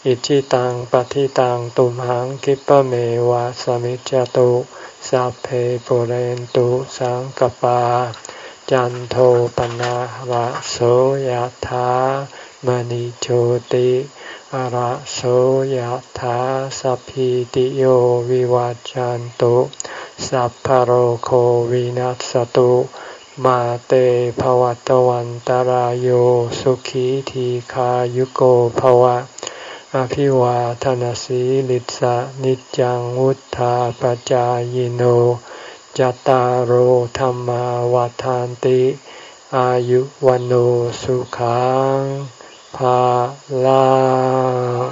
อิจิตังปฏิตังตุมหังคิปะเมวะสมิจจตุสัพเพปุเรนตุสังกปาจันโทปนะระโสยถามณิโชติระโสยถาสัพพิติโยวิวัจจันตุสัพพะโรโควินัสตุมาเตภวัตวันตารโยสุขีทีขายุโกภวะอภิวาทนาสีลิสะนิจังวุธาปจายโนจตารโหธรรมวาทานติอายุวันโอสุขังภาลัง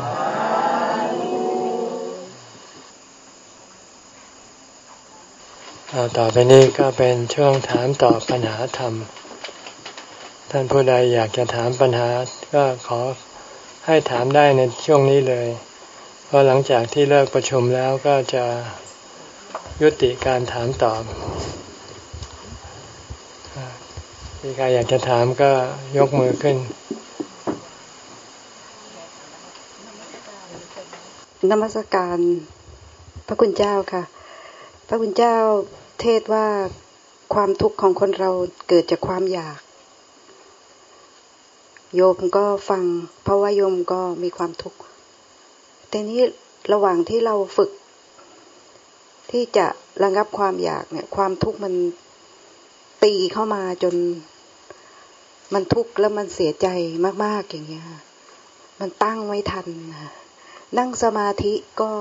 ต่อไปนี้ก็เป็นช่วงถามตอบปัญหาธรรมท่านผู้ใดอยากจะถามปัญหาก็ขอให้ถามได้ในช่วงนี้เลยเพราะหลังจากที่เลิกประชุมแล้วก็จะยุติการถามตอบมีใครอยากจะถามก็ยกมือขึ้นนมัสการพระคุณเจ้าค่ะพระคุณเจ้าเทศว่าความทุกข์ของคนเราเกิดจากความอยากโยมก็ฟังเพราะว่าโยมก็มีความทุกข์แต่นี้ระหว่างที่เราฝึกที่จะระงับความอยากเนี่ยความทุกข์มันตีเข้ามาจนมันทุกข์แล้วมันเสียใจมากๆอย่างเงี้ยมันตั้งไม่ทันนั่งสมาธิก็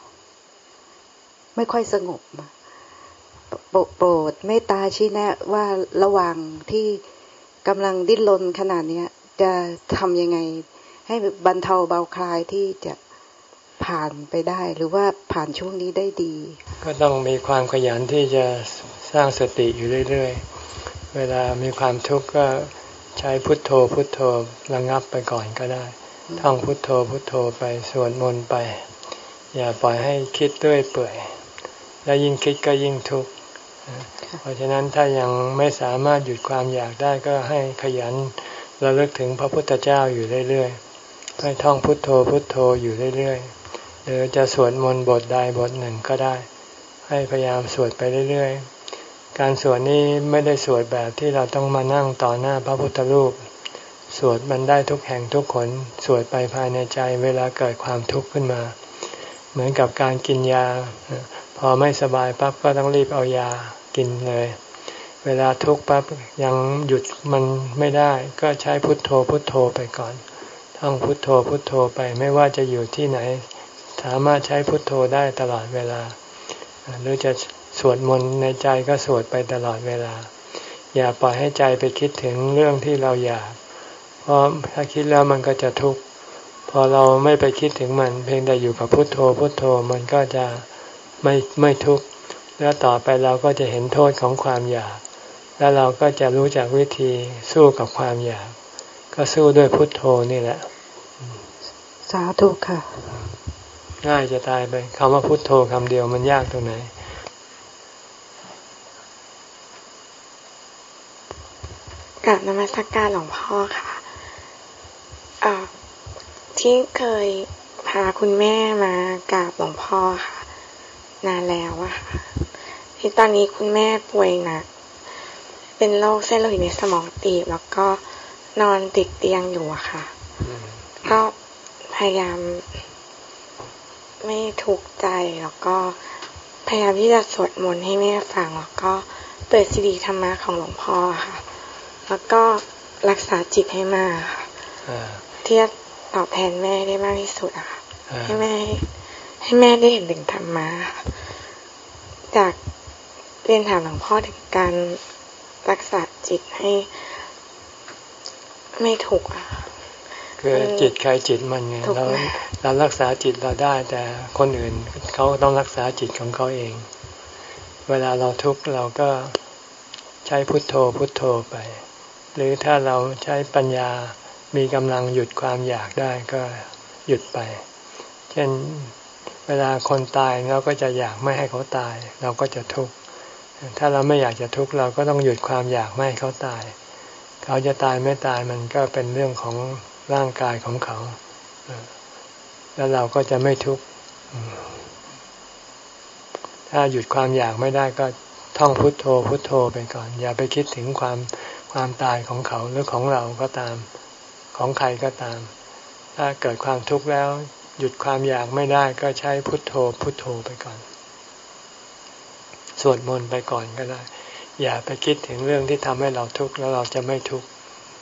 ไม่ค่อยสงบโปรดเมตตาชี้แนะว่าระหว่างที่กำลังดิ้นรนขนาดนี้จะทำยังไงให้บรรเทาเบาคลายที่จะผ่านไปได้หรือว่าผ่านช่วงนี้ได้ดีก็ต้องมีความขยันที่จะสร้างสติอยู่เรื่อยๆเวลามีความทุกข์ก็ใช้พุทโธพุทโธระงับไปก่อนก็ได้ท่องพุทโธพุทโธไปสวดมนต์ไปอย่าปล่อยให้คิดด้วยเปื่อยแล้วยิ่งคิดก็ยิ่งทุกข์เพราะฉะนั้นถ้ายังไม่สามารถหยุดความอยากได้ก็ให้ขยันระลึกถึงพระพุทธเจ้าอยู่เรื่อยๆให้ท่องพุทโธพุทโธอยู่เรื่อยๆหรือจะสวดมนต์บทใดบทหนึ่งก็ได้ให้พยายามสวดไปเรื่อยๆการสวดนี้ไม่ได้สวดแบบที่เราต้องมานั่งต่อหน้าพระพุทธรูปสวดมันได้ทุกแห่งทุกคนสวดไปภายในใจเวลาเกิดความทุกข์ขึ้นมาเหมือนกับการกินยาพอไม่สบายปั๊บก็ต้องรีบเอายากินเลยเวลาทุกข์ปั๊บยังหยุดมันไม่ได้ก็ใช้พุทโธพุทโธไปก่อนท่องพุทโธพุทโธไปไม่ว่าจะอยู่ที่ไหนสามารถใช้พุทโธได้ตลอดเวลาหรือจะสวดมนต์ในใจก็สวดไปตลอดเวลาอย่าปล่อยให้ใจไปคิดถึงเรื่องที่เราอยากเพราะถ้าคิดแล้วมันก็จะทุกข์พอเราไม่ไปคิดถึงมันเพียงแต่อยู่กับพุทโธพุทโธมันก็จะไม่ไม่ทุกข์แล้วต่อไปเราก็จะเห็นโทษของความอยากแล้วเราก็จะรู้จักวิธีสู้กับความอยากก็สู้ด้วยพุทโธนี่แหละสาธุค่ะง่ายจะตายไปคำว่าพุทโธคำเดียวมันยากตรงไหนกราบนมัสการหลวงพ่อค่ะอ่าที่เคยพาคุณแม่มากราบหลวงพ่อค่ะนานแล้วอะค่ะที่ตอนนี้คุณแม่ป่วยหนักเป็นโรคเส้นโลหิตในสมองตีบแล้วก็นอนติดเตียงอยู่อะค่ะก็พยายามไม่ทุกข์ใจแล้วก็พยายามที่จะสวดมนต์ให้แม่ฟังแล้วก็เปิดซีดีธรรมะของหลวงพ่อค่ะแล้วก็รักษาจิตให้มากค่ะที่จะตอบแทนแม่ได้มากที่สุดอะค่ะให้แม่ให้แม่ได้เห็นถึงธรรมะจากเรียนถามหลวงพ่อถึงการรักษาจิตให้ไม่ถูกอะคือจิตใครจิตมันไงเราเรารักษาจิตเราได้แต่คนอื่นเขาต้องรักษาจิตของเขาเองเวลาเราทุกข์เราก็ใช้พุทโธพุทโธไปหรือถ้าเราใช้ปัญญามีกำลังหยุดความอยากได้ก็หยุดไปเช่นเวลาคนตายเราก็จะอยากไม่ให้เขาตายเราก็จะทุกข์ถ้าเราไม่อยากจะทุกข์เราก็ต้องหยุดความอยากไม่ให้เขาตายเขาจะตายไม่ตายมันก็เป็นเรื่องของร่างกายของเขาแล้วเราก็จะไม่ทุกข์ถ้าหยุดความอยากไม่ได้ก็ท่องพุทโธพุทโธไปก่อนอย่าไปคิดถึงความความตายของเขาหรือของเราก็ตามของใครก็ตามถ้าเกิดความทุกข์แล้วหยุดความอยากไม่ได้ก็ใช้พุทโธพุทโธไปก่อนสวดมนต์ไปก่อนก็ได้อย่าไปคิดถึงเรื่องที่ทำให้เราทุกข์แล้วเราจะไม่ทุกข์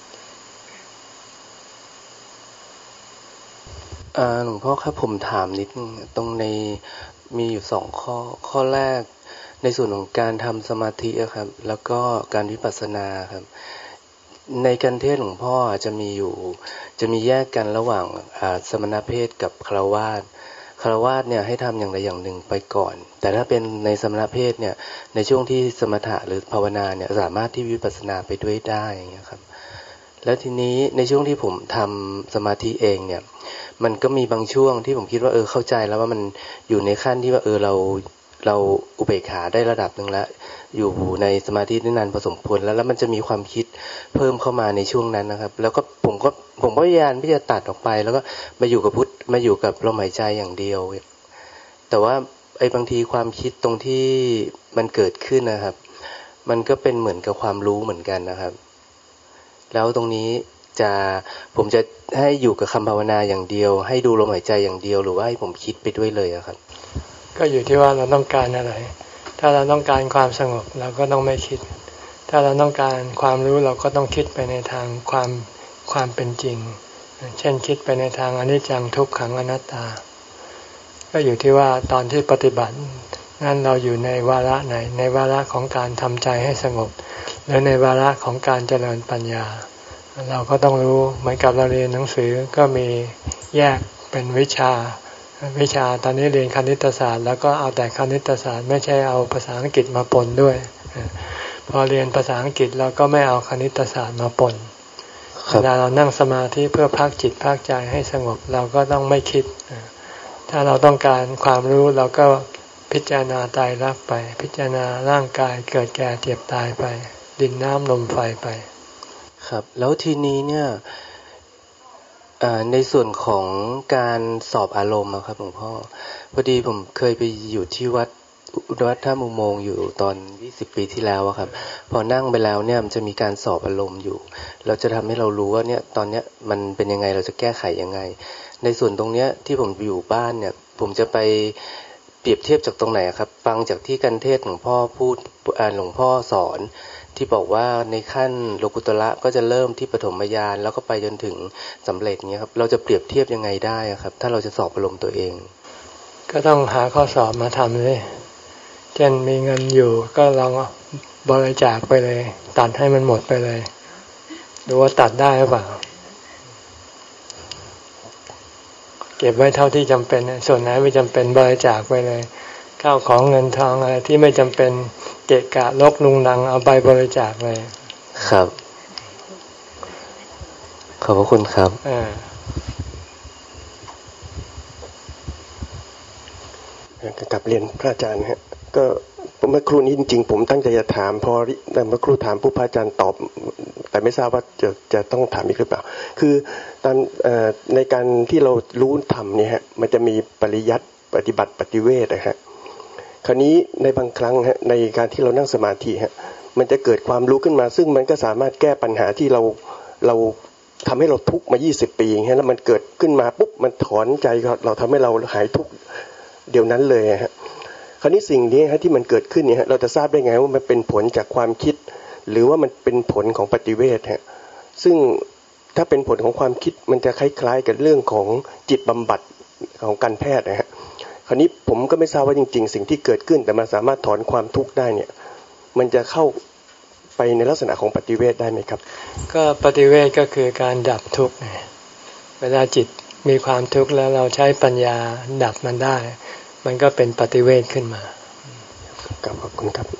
หลวงพ่อครับผมถามนิดนึงตรงในมีอยู่สองข้อข้อแรกในส่วนของการทำสมาธิครับแล้วก็การวิปัสสนาครับในการเทศหลวงพ่อจะมีอยู่จะมีแยกกันระหว่างสมณเพศกับฆราวาสฆราวาสเนี่ยให้ทำอย่างใดอย่างหนึ่งไปก่อนแต่ถ้าเป็นในสมณเพศเนี่ยในช่วงที่สมถะหรือภาวนาเนี่ยสามารถที่วิปัสสนาไปด้วยได้อย่างเงี้ยครับแล้วทีนี้ในช่วงที่ผมทำสมาธิเองเนี่ยมันก็มีบางช่วงที่ผมคิดว่าเออเข้าใจแล้วว่ามันอยู่ในขั้นที่ว่าเออเราเราอุเบกขาได้ระดับหนึ่งแล้วอยู่ในสมาธิได้นานพอสมควรแล้วแล้วมันจะมีความคิดเพิ่มเข้ามาในช่วงนั้นนะครับแล้วก็ผมก็ผมก็พยายามที่จะตัดออกไปแล้วก็มาอยู่กับพุทธมาอยู่กับลมหายใจอย่างเดียวแต่ว่าไอ้บางทีความคิดตรงที่มันเกิดขึ้นนะครับมันก็เป็นเหมือนกับความรู้เหมือนกันนะครับแล้วตรงนี้จะผมจะให้อยู่กับคำภาวนาอย่างเดียวให้ดูลมหายใจอย่างเดียวหรือว่าให้ผมคิดไปด้วยเลยครับก็อยู่ที่ว่าเราต้องการอะไรถ้าเราต้องการความสงบเราก็ต้องไม่คิดถ้าเราต้องการความรู้เราก็ต้องคิดไปในทางความความเป็นจริงเช่นคิดไปในทางอนิจจังทุกขังอนัตตาก็อยู่ที่ว่าตอนที่ปฏิบัตินั้นเราอยู่ในวาระไหนในวาระของการทำใจให้สงบหรือในวาระของการเจริญปัญญาเราก็ต้องรู้เหมือนกับเราเรียนหนังสือก็มีแยกเป็นวิชาวิชาตอนนี้เรียนคณิตศาสตร์แล้วก็เอาแต่คณิตศาสตร์ไม่ใช่เอาภาษาอังกฤษมาปนด้วยพอเรียนภาษาอังกฤษเราก็ไม่เอาคณิตศาสตร์มาปนเวลาเรานั่งสมาธิเพื่อพักจิตพักใจให้สงบเราก็ต้องไม่คิดถ้าเราต้องการความรู้เราก็พิจารณาตายรักไปพิจารณาร่างกายเกิดแก่เจ็บตายไปดินน้ำลมไฟไปครับแล้วทีนี้เนี่ยในส่วนของการสอบอารมณ์ครับหลวงพ่อพอดีผมเคยไปอยู่ที่วัดวัดท่ามุมงอยู่ตอนยี่สิบปีที่แล้วครับพอนั่งไปแล้วเนี่ยมันจะมีการสอบอารมณ์อยู่เราจะทำให้เรารู้ว่าเนี่ยตอนเนี้ยมันเป็นยังไงเราจะแก้ไขยังไงในส่วนตรงเนี้ยที่ผมอยู่บ้านเนี่ยผมจะไปเปรียบเทียบจากตรงไหนครับฟังจากที่การเทศหลวงพ่อพูดหลวงพ่อสอนที่บอกว่าในขั้นโลกุตระก็จะเริ่มที่ปฐมญาณแล้วก็ไปจนถึงสำเร็จเงี้ยครับเราจะเปรียบเทียบยังไงได้ครับถ้าเราจะสอบอารมณ์ตัวเองก็ต้องหาข้อสอบมาทำเลยเช่นมีเงินอยู่ก็ลองบริจาคไปเลยตัดให้มันหมดไปเลยดูว่าตัดได้หรือเปล่าเก็บไว้เท่าที่จำเป็นส่วนไหนไม่จำเป็นบริจาคไปเลยข้าวของเงินทองอะไรที่ไม่จำเป็นเกะกะลกลุงลังเอาไปบริจาคเลยครับขอบพระคุณครับกลับเรียนพระอาจารย์ฮะก็เมื่อครู่นี้จริงๆผมตั้งใจจะถามพอเมื่อครู่ถามผู้พระอาจารย์ตอบแต่ไม่ทราบว่าจะจะต้องถามอีกหรือเปล่าคือตอนในการที่เรารู้ธรรมเนี่ยฮะมันจะมีปริยัติปฏิบัติปฏิเวทนะฮะคราวนี้ในบางครั้งฮะในการที่เรานั่งสมาธิฮะมันจะเกิดความรู้ขึ้นมาซึ่งมันก็สามารถแก้ปัญหาที่เราเราทำให้เราทุกข์มายี่สิบปีอย่างเงี้ยแล้วมันเกิดขึ้นมาปุ๊บมันถอนใจเราทำให้เราหายทุกข์เดี๋ยวนั้นเลยฮะคราวนี้สิ่งนี้ฮะที่มันเกิดขึ้นเนี่ยฮะเราจะทราบได้ไงว่ามันเป็นผลจากความคิดหรือว่ามันเป็นผลของปฏิเวทฮะซึ่งถ้าเป็นผลของความคิดมันจะคล้ายๆกับเรื่องของจิตบำบัดของการแพทย์นะฮะคราวนี้ผมก็ไม่ทราบว่าจริงๆสิ่งที่เกิดขึ้นแต่มันสามารถถอนความทุกข์ได้เนี่ยมันจะเข้าไปในลักษณะของปฏิเวทได้ไหมครับก็ปฏิเวทก็คือการดับทุกข์เวลาจิตมีความทุกข์แล้วเราใช้ปัญญาดับมันได้มันก็เป็นปฏิเวทขึ้นมาขอบคุณครับ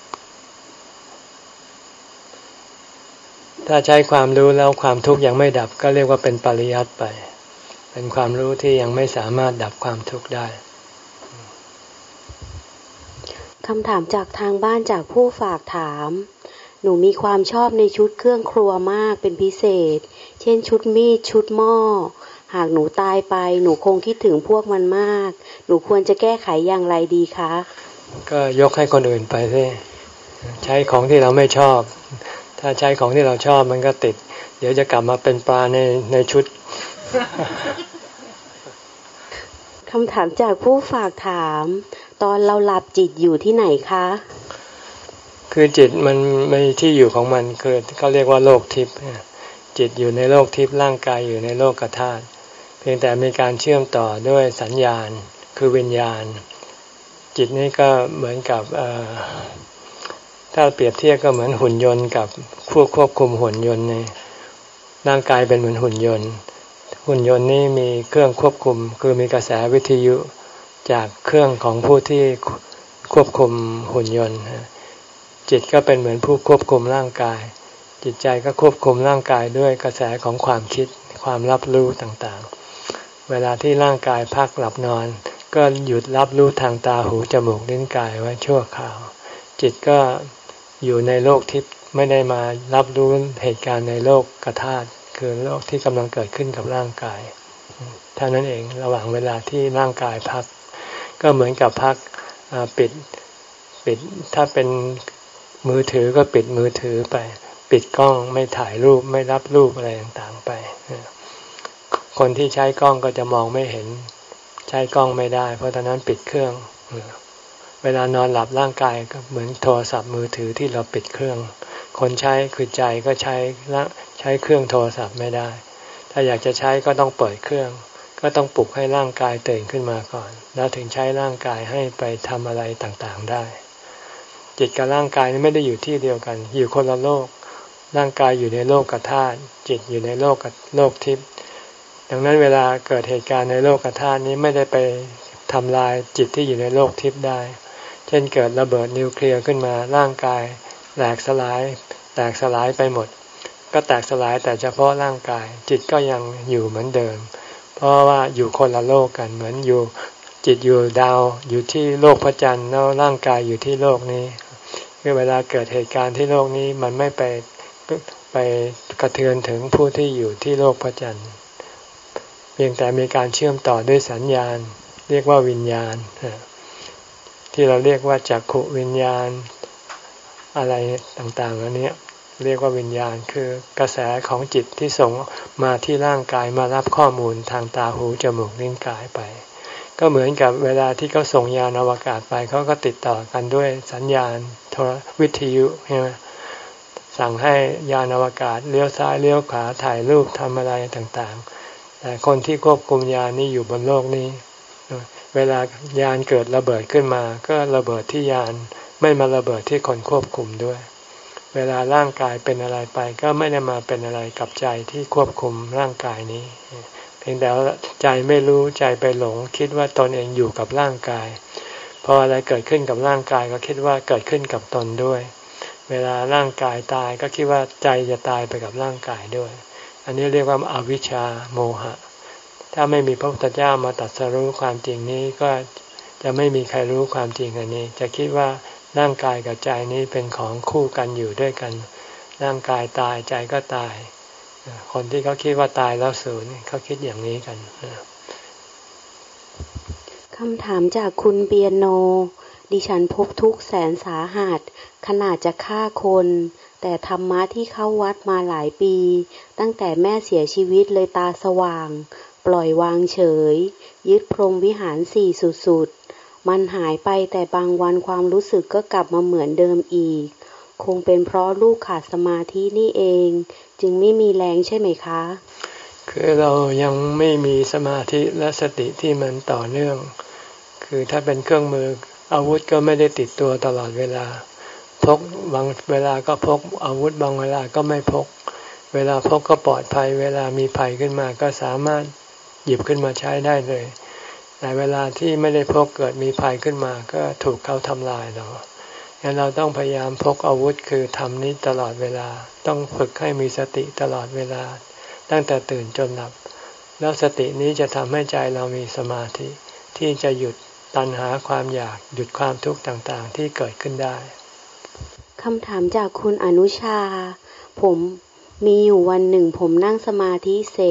ถ้าใช้ความรู้แล้วความทุกข์ยังไม่ดับก็เรียกว่าเป็นปริยัติไปเป็นความรู้ที่ยังไม่สามารถดับความทุกข์ได้คำถามจากทางบ้านจากผู้ฝากถามหนูมีความชอบในชุดเครื่องครัวมากเป็นพิเศษเช่นชุดมีดชุดหม้อหากหนูตายไปหนูคงคิดถึงพวกมันมากหนูควรจะแก้ไขอย่างไรดีคะก็ยกให้คนอื่นไปสิใช้ของที่เราไม่ชอบถ้าใช้ของที่เราชอบมันก็ติดเดี๋ยวจะกลับมาเป็นปลาในในชุดคำถามจากผู้ฝากถามตอนเราหลับจิตอยู่ที่ไหนคะคือจิตมันมีที่อยู่ของมันคือเขาเรียกว่าโลกทิพย์จิตอยู่ในโลกทิพย์ร่างกายอยู่ในโลกธาตุเพียงแต่มีการเชื่อมต่อด้วยสัญญาณคือวิญญาณจิตนี้ก็เหมือนกับถ้าเปรียบเทียบก็เหมือนหุ่นยนต์กับผู้ควบคุมหุ่นยนต์ในร่างกายเป็นเหมือนหุ่นยนต์หุ่นยนต์นี้มีเครื่องควบคุมคือมีกระแสวิทยุจากเครื่องของผู้ที่ควบคุมหุ่นยนต์จิตก็เป็นเหมือนผู้ควบคุมร่างกายจิตใจก็ควบคุมร่างกายด้วยกระแสของความคิดความรับรู้ต่างๆเวลาที่ร่างกายพักหลับนอนก็หยุดรับรู้ทางตาหูจมูกลิ้นกายไว้ชั่วคราวจิตก็อยู่ในโลกทิพย์ไม่ได้มารับรู้เหตุการณ์ในโลกธาตุคือโลกที่กำลังเกิดขึ้นกับร่างกายเท่านั้นเองระหว่างเวลาที่ร่างกายพักก็เหมือนกับพักปิดปิดถ้าเป็นมือถือก็ปิดมือถือไปปิดกล้องไม่ถ่ายรูปไม่รับรูปอะไรต่างๆไปคนที่ใช้กล้องก็จะมองไม่เห็นใช้กล้องไม่ได้เพราะฉะนั้นปิดเครื่องเวลานอนหลับร่างกายก็เหมือนโทรศัพท์มือถือที่เราปิดเครื่องคนใช้คือใจก็ใช้ละใช้เครื่องโทรศัพท์ไม่ได้ถ้าอยากจะใช้ก็ต้องเปิดเครื่องก็ต้องปลุกให้ร่างกายตื่นขึ้นมาก่อนแล้วถึงใช้ร่างกายให้ไปทำอะไรต่างๆได้จิตกับร่างกายนี่ไม่ได้อยู่ที่เดียวกันอยู่คนละโลกร่างกายอยู่ในโลกธาตุจิตอยู่ในโลกโลกทิพย์ดังนั้นเวลาเกิดเหตุการณ์ในโลกธาตุนี้ไม่ได้ไปทำลายจิตที่อยู่ในโลกทิพย์ได้เช่นเกิดระเบิดนิวเคลียร์ขึ้นมาร่างกายแตกสลายแตกสลายไปหมดก็แตกสลายแต่เฉพาะร่างกายจิตก็ยังอยู่เหมือนเดิมเพราะว่าอยู่คนละโลกกันเหมือนอยู่จิตอยู่ดาวอยู่ที่โลกพระจันทร์แล้วร่างกายอยู่ที่โลกนี้คือเวลาเกิดเหตุการณ์ที่โลกนี้มันไม่ไปไปกระเทือนถึงผู้ที่อยู่ที่โลกพระจันทร์เพียงแต่มีการเชื่อมต่อด้วยสัญญาณเรียกว่าวิญญาณที่เราเรียกว่าจักขุวิญญาณอะไรต่างๆอันนี้เรียกว่าวิญญาณคือกระแสของจิตที่ส่งมาที่ร่างกายมารับข้อมูลทางตาหูจมูกลิ้นกายไปก็เหมือนกับเวลาที่เขาส่งยานอวกาศไปเขาก็ติดต่อกันด้วยสัญญาณโทรวิทยุใช่ไหมสั่งให้ยานอวกาศเลี้ยวซ้ายเลี้ยวขวาถ่ายรูปทำอะไรต่างๆแต่คนที่ควบคุมยานนี้อยู่บนโลกนี้เวลายานเกิดระเบิดขึ้นมาก็ระเบิดที่ยานไม่มาระเบิดที่คนควบคุมด้วยเวลาร่างกายเป็นอะไรไปก็ไม่ได้มาเป็นอะไรกับใจที่ควบคุมร่างกายนี้เพียงแต่ใจไม่รู้ใจไปหลงคิดว่าตนเองอยู่กับร่างกายพออะไรเกิดขึ้นกับร่างกายก็คิดว่าเกิดขึ้นกับตนด้วยเวลาร่างกายตายก็คิดว่าใจจะตายไปกับร่างกายด้วยอันนี้เรียกว่าอวิชชาโมหะถ้าไม่มีพระพุทธเจ้ามาตรัสรู้ความจริงนี้ก็จะไม่มีใครรู้ความจริงอันนี้จะคิดว่าร่างกายกับใจนี้เป็นของคู่กันอยู่ด้วยกันร่างกายตายใจก็ตายคนที่เขาคิดว่าตายแล้วสูญเขาคิดอย่างนี้กันคำถามจากคุณเปียโนดิฉันพบทุกข์แสนสาหัสขนาดจะฆ่าคนแต่ธรรมะที่เข้าวัดมาหลายปีตั้งแต่แม่เสียชีวิตเลยตาสว่างปล่อยวางเฉยยึดพรหมวิหารสี่สุดๆมันหายไปแต่บางวันความรู้สึกก็กลับมาเหมือนเดิมอีกคงเป็นเพราะลูกขาดสมาธินี่เองจึงไม่มีแรงใช่ไหมคะคือเรายังไม่มีสมาธิและสติที่มันต่อเนื่องคือถ้าเป็นเครื่องมืออาวุธก็ไม่ได้ติดตัวตลอดเวลาพกบางเวลาก็พกอาวุธบางเวลาก็ไม่พกเวลาพกก็ปลอดภัยเวลามีภัยขึ้นมาก็สามารถหยิบขึ้นมาใช้ได้เลยแต่เวลาที่ไม่ได้พกเกิดมีภัยขึ้นมาก็ถูกเขาทำลายเรางั้นเราต้องพยายามพกอาวุธคือทำนี้ตลอดเวลาต้องฝึกให้มีสติตลอดเวลาตั้งแต่ตื่นจนหลับแล้วสตินี้จะทำให้ใจเรามีสมาธิที่จะหยุดตัณหาความอยากหยุดความทุกข์ต่างๆที่เกิดขึ้นได้คำถามจากคุณอนุชาผมมีอยู่วันหนึ่งผมนั่งสมาธิเสร็จ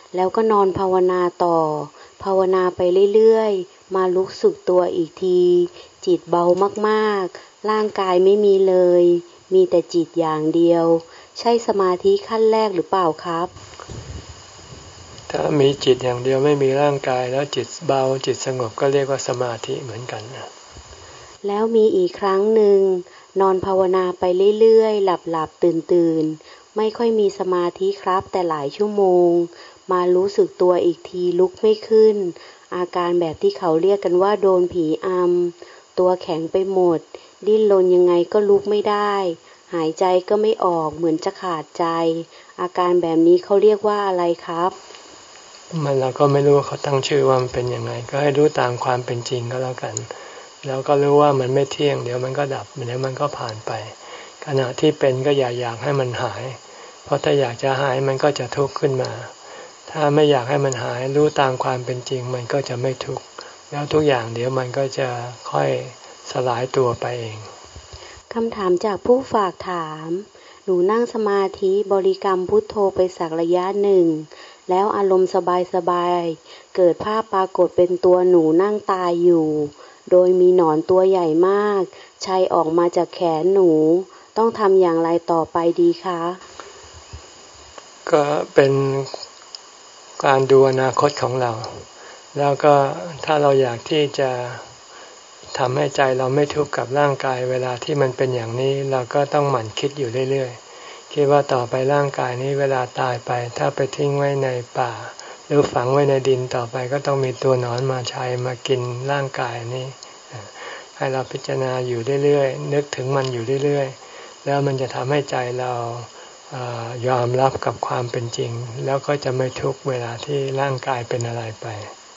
แล้วก็นอนภาวนาต่อภาวนาไปเรื่อยๆมารู้สึกตัวอีกทีจิตเบามากๆร่างกายไม่มีเลยมีแต่จิตอย่างเดียวใช่สมาธิขั้นแรกหรือเปล่าครับถ้ามีจิตอย่างเดียวไม่มีร่างกายแล้วจิตเบาจิตสงบก็เรียกว่าสมาธิเหมือนกันแล้วมีอีกครั้งหนึ่งนอนภาวนาไปเรื่อยๆหลับหลับตื่นตื่นไม่ค่อยมีสมาธิครับแต่หลายชั่วโมงมารู้สึกตัวอีกทีลุกไม่ขึ้นอาการแบบที่เขาเรียกกันว่าโดนผีอำตัวแข็งไปหมดดิ้นรนยังไงก็ลุกไม่ได้หายใจก็ไม่ออกเหมือนจะขาดใจอาการแบบนี้เขาเรียกว่าอะไรครับมันเราก็ไม่รู้เขาตั้งชื่อว่ามันเป็นยังไงก็ให้รู้ตามความเป็นจริงก็แล้วกันแล้วก็รู้ว่ามันไม่เที่ยงเดี๋ยวมันก็ดับเดี๋ยวมันก็ผ่านไปขณะที่เป็นก็อย่าอยากให้มันหายเพราะถ้าอยากจะหายมันก็จะทุกข์ขึ้นมาถ้าไม่อยากให้มันหายรู้ตามความเป็นจริงมันก็จะไม่ทุกข์แล้วทุกอย่างเดี๋ยวมันก็จะค่อยสลายตัวไปเองคำถามจากผู้ฝากถามหนูนั่งสมาธิบริกรรมพุทโธไปสักระยะหนึ่งแล้วอารมณ์สบายๆเกิดภาพปรากฏเป็นตัวหนูนั่งตายอยู่โดยมีหนอนตัวใหญ่มากชัยออกมาจากแขนหนูต้องทำอย่างไรต่อไปดีคะก็เป็นการดูอนาคตของเราแล้วก็ถ้าเราอยากที่จะทำให้ใจเราไม่ทุกข์กับร่างกายเวลาที่มันเป็นอย่างนี้เราก็ต้องหมั่นคิดอยู่เรื่อยๆคิดว่าต่อไปร่างกายนี้เวลาตายไปถ้าไปทิ้งไว้ในป่าหรือฝังไว้ในดินต่อไปก็ต้องมีตัวหนอนมาชัยมากินร่างกายนี้ให้เราพิจารณาอยู่เรื่อยๆนึกถึงมันอยู่เรื่อยๆแล้วมันจะทำให้ใจเรายอมรับกับความเป็นจริงแล้วก็จะไม่ทุกข์เวลาที่ร่างกายเป็นอะไรไป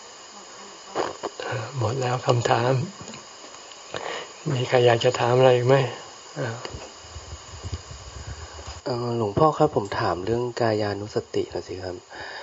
หมดแล้วคำถามมีใครอยากจะถามอะไรอีกไหมหลวงพ่อครับผมถามเรื่องกายานุสติหน่อยสิครับ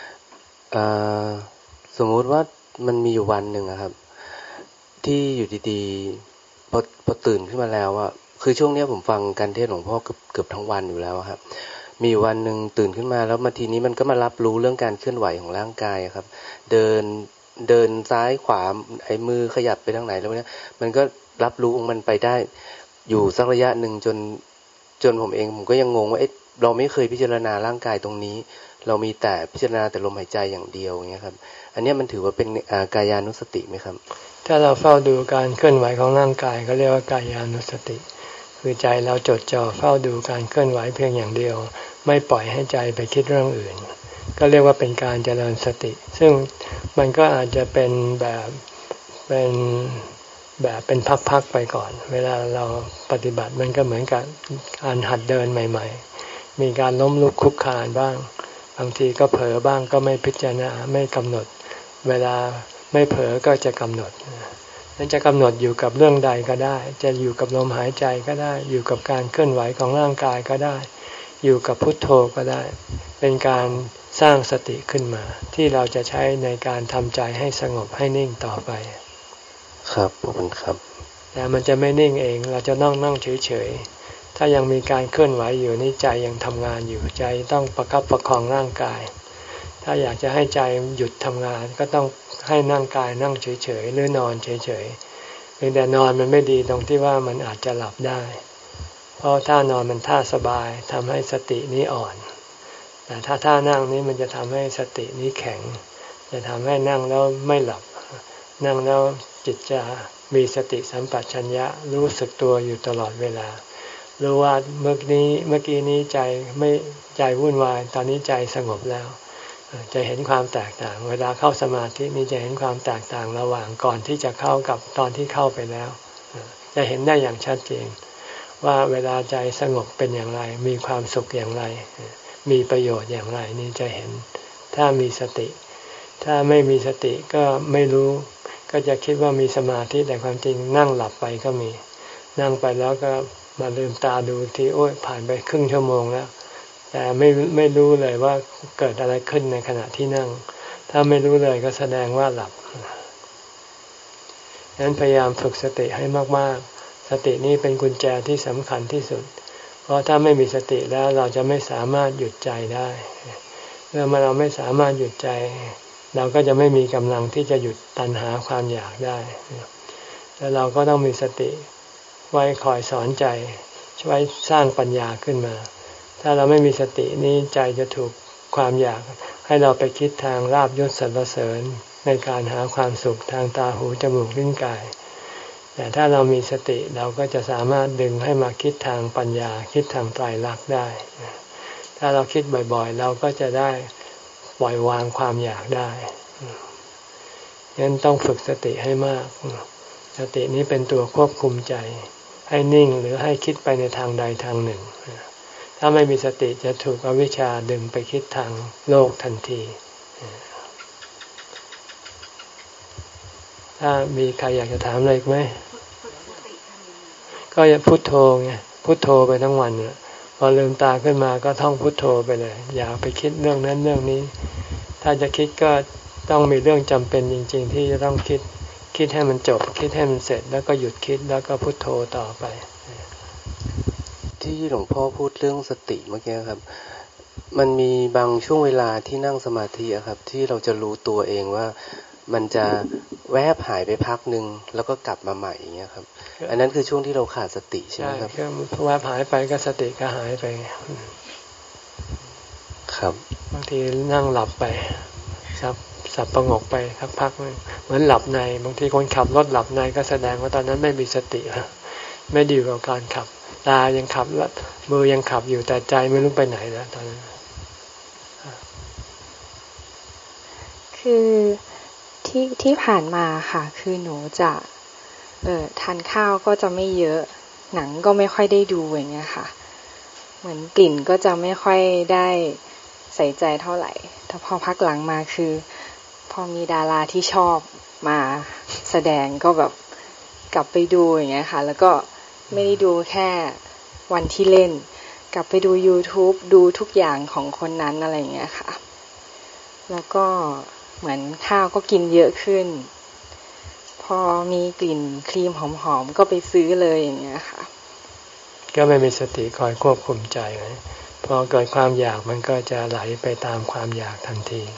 สมมุติว่ามันมีอยู่วันหนึ่งครับที่อยู่ดีๆพอพอตื่นขึ้นมาแล้วอ่ะคือช่วงนี้ผมฟังการเทศน์หลวงพ่อเกือบเกือบทั้งวันอยู่แล้วครับมีวันหนึ่งตื่นขึ้นมาแล้วมาทีนี้มันก็มารับรู้เรื่องการเคลื่อนไหวของร่างกายครับเดินเดินซ้ายขวาไอ้มือขยับไปทางไหนแล้วเนี่ยมันก็รับรู้ของมันไปได้อยู่สักระยะหนึ่งจนจนผมเองผมก็ยังงงว่าเอ๊ะเราไม่เคยพิจารณาร่างกายตรงนี้เรามีแต่พิจารณาแต่ลมหายใจอย่างเดียวอย่างเงี้ยครับอันนี้มันถือว่าเป็นกายานุสติไหมครับถ้าเราเฝ้าดูการเคลื่อนไหวของร่างกายก็เรียกว่ากายานุสติคือใจเราจดจ่อเฝ้าดูการเคลื่อนไหวเพียงอย่างเดียวไม่ปล่อยให้ใจไปคิดเรื่องอื่นก็เรียกว่าเป็นการเจริญสติซึ่งมันก็อาจจะเป็นแบบเป็นแบบเป็นพักๆไปก่อนเวลาเราปฏิบัติมันก็เหมือนกับการหัดเดินใหม่ๆมีการล้มลุกคลุกคลานบ้างบางทีก็เผลอบ้างก็ไม่พิจารณาไม่กำหนดเวลาไม่เผลอก็จะกำหนดนั่นจะกำหนดอยู่กับเรื่องใดก็ได้จะอยู่กับลมหายใจก็ได้อยู่กับการเคลื่อนไหวของร่างกายก็ได้อยู่กับพุทโธก็ได้เป็นการสร้างสติขึ้นมาที่เราจะใช้ในการทำใจให้สงบให้นิ่งต่อไปครับขอบคุณครับแต่มันจะไม่นิ่งเองเราจะนั่งนั่งเฉยๆถ้ายังมีการเคลื่อนไหวอยู่นี่ใจยังทำงานอยู่ใจต้องประคับประคองร่างกายถ้าอยากจะให้ใจหยุดทำงานก็ต้องให้นั่งกายนั่งเฉยๆหรือนอนเฉยๆเพียงแต่นอนมันไม่ดีตรงที่ว่ามันอาจจะหลับได้เพราะท่านอนมันท่าสบายทำให้สตินี้อ่อนแต่ถ้าท่านั่งนี้มันจะทำให้สตินี้แข็งจะทำให้นั่งแล้วไม่หลับนั่งแล้วจิตจะมีสติสัมปชัญญะรู้สึกตัวอยู่ตลอดเวลารู้ว่าเมื่อนี้เมื่อกี้นี้ใจไม่ใจวุ่นวายตอนนี้ใจสงบแล้วจะเห็นความแตกต่างเวลาเข้าสมาธินี้จะเห็นความแตกต่างระหว่างก่อนที่จะเข้ากับตอนที่เข้าไปแล้วจะเห็นได้อย่างชัดเจนว่าเวลาใจสงบเป็นอย่างไรมีความสุขอย่างไรมีประโยชน์อย่างไรนี่จะเห็นถ้ามีสติถ้าไม่มีสติก็ไม่รู้ก็จะคิดว่ามีสมาธิแต่ความจริงนั่งหลับไปก็มีนั่งไปแล้วก็มาลืมตาดูทีโอ้ยผ่านไปครึ่งชั่วโมงแล้วแต่ไม่ไม่รู้เลยว่าเกิดอะไรขึ้นในขณะที่นั่งถ้าไม่รู้เลยก็แสดงว่าหลับดังนั้นพยายามฝึกสติให้มากๆสตินี้เป็นกุญแจที่สำคัญที่สุดเพราะถ้าไม่มีสติแล้วเราจะไม่สามารถหยุดใจได้เมื่อเราไม่สามารถหยุดใจเราก็จะไม่มีกำลังที่จะหยุดตัณหาความอยากได้แล้วเราก็ต้องมีสติไว้คอยสอนใจช่วยสร้างปัญญาขึ้นมาถ้าเราไม่มีสตินี้ใจจะถูกความอยากให้เราไปคิดทางลาภยศสรรเสริญในการหาความสุขทางตาหูจมูกลิ้นกายแต่ถ้าเรามีสติเราก็จะสามารถดึงให้มาคิดทางปัญญาคิดทางไตรลักษณ์ได้ถ้าเราคิดบ่อยๆเราก็จะได้ปล่อยวางความอยากได้งั้นต้องฝึกสติให้มากสตินี้เป็นตัวควบคุมใจให้นิ่งหรือให้คิดไปในทางใดทางหนึ่งถ้าไม่มีสติจะถูกอวิชชาดึงไปคิดทางโลกทันทีถ้ามีใครอยากจะถามอะไรอีกไหมก็อย่าพุทโธไงพุทโธไปทั้งวันเนี่ยพอลืมตาขึ้นมาก็ท่องพุทโธไปเลยอย่าไปคิดเรื่องนั้นเรื่องนี้ถ้าจะคิดก็ต้องมีเรื่องจำเป็นจริงๆที่จะต้องคิดคิดให้มันจบคิดให้มันเสร็จแล้วก็หยุดคิดแล้วก็พุทโธต่อไปที่หลวงพ่อพูดเรื่องสติเมื่อกี้ครับมันมีบางช่วงเวลาที่นั่งสมาธิครับที่เราจะรู้ตัวเองว่ามันจะแวบหายไปพักนึงแล้วก็กลับมาใหม่อย่างเงี้ยครับอันนั้นคือช่วงที่เราขาดสติใช่ไหมครับใช่คือแวบหายไปก็สติก็หายไปครับบางทีนั่งหลับไปสับสับประงกไปสักพักนึงเหมือนหลับในบางทีคนขับรถหลับในก็แสดงว่าตอนนั้นไม่มีสติไม่ดีกับการขับตายังขับแล้วมือยังขับอยู่แต่ใจไม่รู้ไปไหนแล้วตอนนั้นคือที่ที่ผ่านมาค่ะคือหนูจะเอ่อทานข้าวก็จะไม่เยอะหนังก็ไม่ค่อยได้ดูอย่างเงี้ยค่ะเหมือนกลิ่นก็จะไม่ค่อยได้ใส่ใจเท่าไหร่แต่พอพักหลังมาคือพอมีดาราที่ชอบมาแสดงก็แบบกลับไปดูอย่างเงี้ยค่ะแล้วก็ไม่ได้ดูแค่วันที่เล่นกลับไปดู YouTube ดูทุกอย่างของคนนั้นอะไรอย่างเงี้ยค่ะแล้วก็เหมือนข้าวก็กินเยอะขึ้นพอมีกลิ่นครีมหอมๆก็ไปซื้อเลยอย่างเงี้ยค่ะก็ไม่มีสติคอยควบคุมใจไงพอเกิดความอยากมันก็จะไหลไปตามความอยากทันที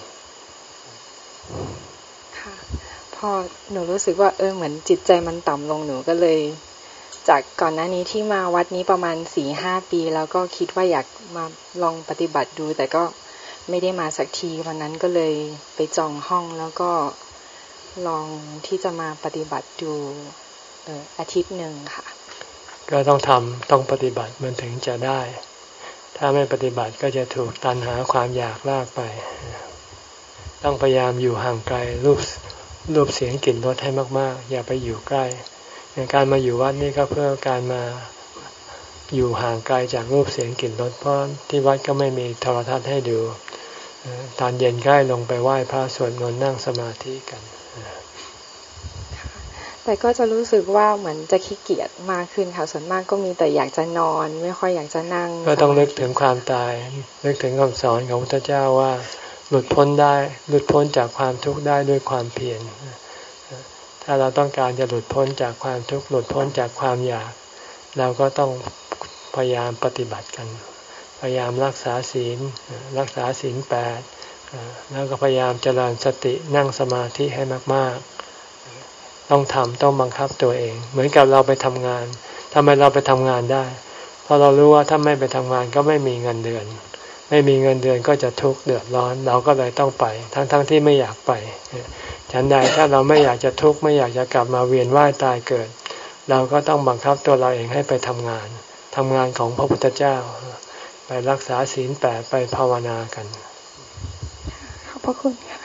ค่ะพอหนูรู้สึกว่าเออเหมือนจิตใจมันต่ำลงหนูก็เลยจากก่อนหน้านี้ที่มาวัดนี้ประมาณ สี่ห้า ปีแล้วก็คิดว่าอยากมาลองปฏิบัติดูแต่ก็ไม่ได้มาสักทีวันนั้นก็เลยไปจองห้องแล้วก็ลองที่จะมาปฏิบัติดูเอ่ออาทิตย์หนึ่งค่ะก็ต้องทำต้องปฏิบัติมันถึงจะได้ถ้าไม่ปฏิบัติก็จะถูกตัณหาความอยากลากไปต้องพยายามอยู่ห่างไกลรูปรูปเสียงกลิ่นรสให้มากๆอย่าไปอยู่ใกล้การมาอยู่วัดนี่ก็เพื่อการมาอยู่ห่างไกลจากรูปเสียงกลิ่นรสเพราะที่วัดก็ไม่มีโทรทัศน์ให้ดูตอนเย็นใกล้ลงไปไหว้พระสวดมนต์นั่งสมาธิกันแต่ก็จะรู้สึกว่าเหมือนจะขี้เกียจมากขึ้นค่ะส่วนมากก็มีแต่อยากจะนอนไม่ค่อยอยากจะนั่งก็ต้องนึกถึงความตายนึกถึงคำสอนของพระพุทธเจ้าว่าหลุดพ้นได้หลุดพ้นจากความทุกข์ได้ด้วยความเพียรถ้าเราต้องการจะหลุดพ้นจากความทุกข์หลุดพ้นจากความอยากเราก็ต้องพยายามปฏิบัติกันพยายามรักษาศีลรักษาศีลแปดแล้วก็พยายามเจริญสตินั่งสมาธิให้มากๆต้องทำต้องบังคับตัวเองเหมือนกับเราไปทำงานทำไมเราไปทำงานได้เพราะเรารู้ว่าถ้าไม่ไปทำงานก็ไม่มีเงินเดือนไม่มีเงินเดือนก็จะทุกข์เดือดร้อนเราก็เลยต้องไปทั้งๆที่ไม่อยากไปฉันใดถ้าเราไม่อยากจะทุกข์ไม่อยากจะกลับมาเวียนว่ายตายเกิดเราก็ต้องบังคับตัวเราเองให้ไปทำงานทำงานของพระพุทธเจ้าไปรักษาศีลแปดไปภาวนากันขอบพระคุณค่ะ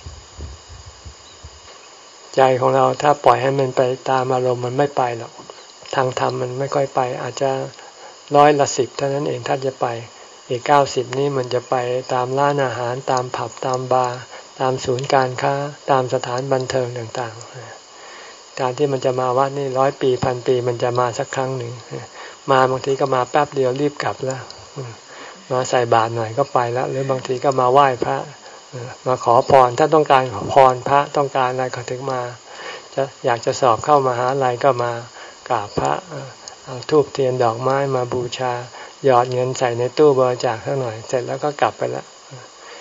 ใจของเราถ้าปล่อยให้มันไปตามอารมณ์มันไม่ไปหรอกทางธรรมมันไม่ค่อยไปอาจจะร้อยละสิบเท่านั้นเองถ้าจะไปอีกเก้าสิบนี้มันจะไปตามร้านอาหารตามผับตามบาร์ตามศูนย์การค้าตามสถานบันเทิงต่างๆการที่มันจะมาวัดนี่ร้อยปีพันปีมันจะมาสักครั้งหนึ่งมาบางทีก็มาแป๊บเดียวรีบกลับแล้วมาใส่บาตรหน่อยก็ไปแล้วหรือบางทีก็มาไหว้พระมาขอพรถ้าต้องการขอพรพระต้องการอะไรก็ถึงมาจะอยากจะสอบเข้ามหาลัยก็มากราบพระเอาธูปเทียนดอกไม้มาบูชาหยอดเงินใส่ในตู้บริจาคสักหน่อยเสร็จแล้วก็กลับไปแล้ว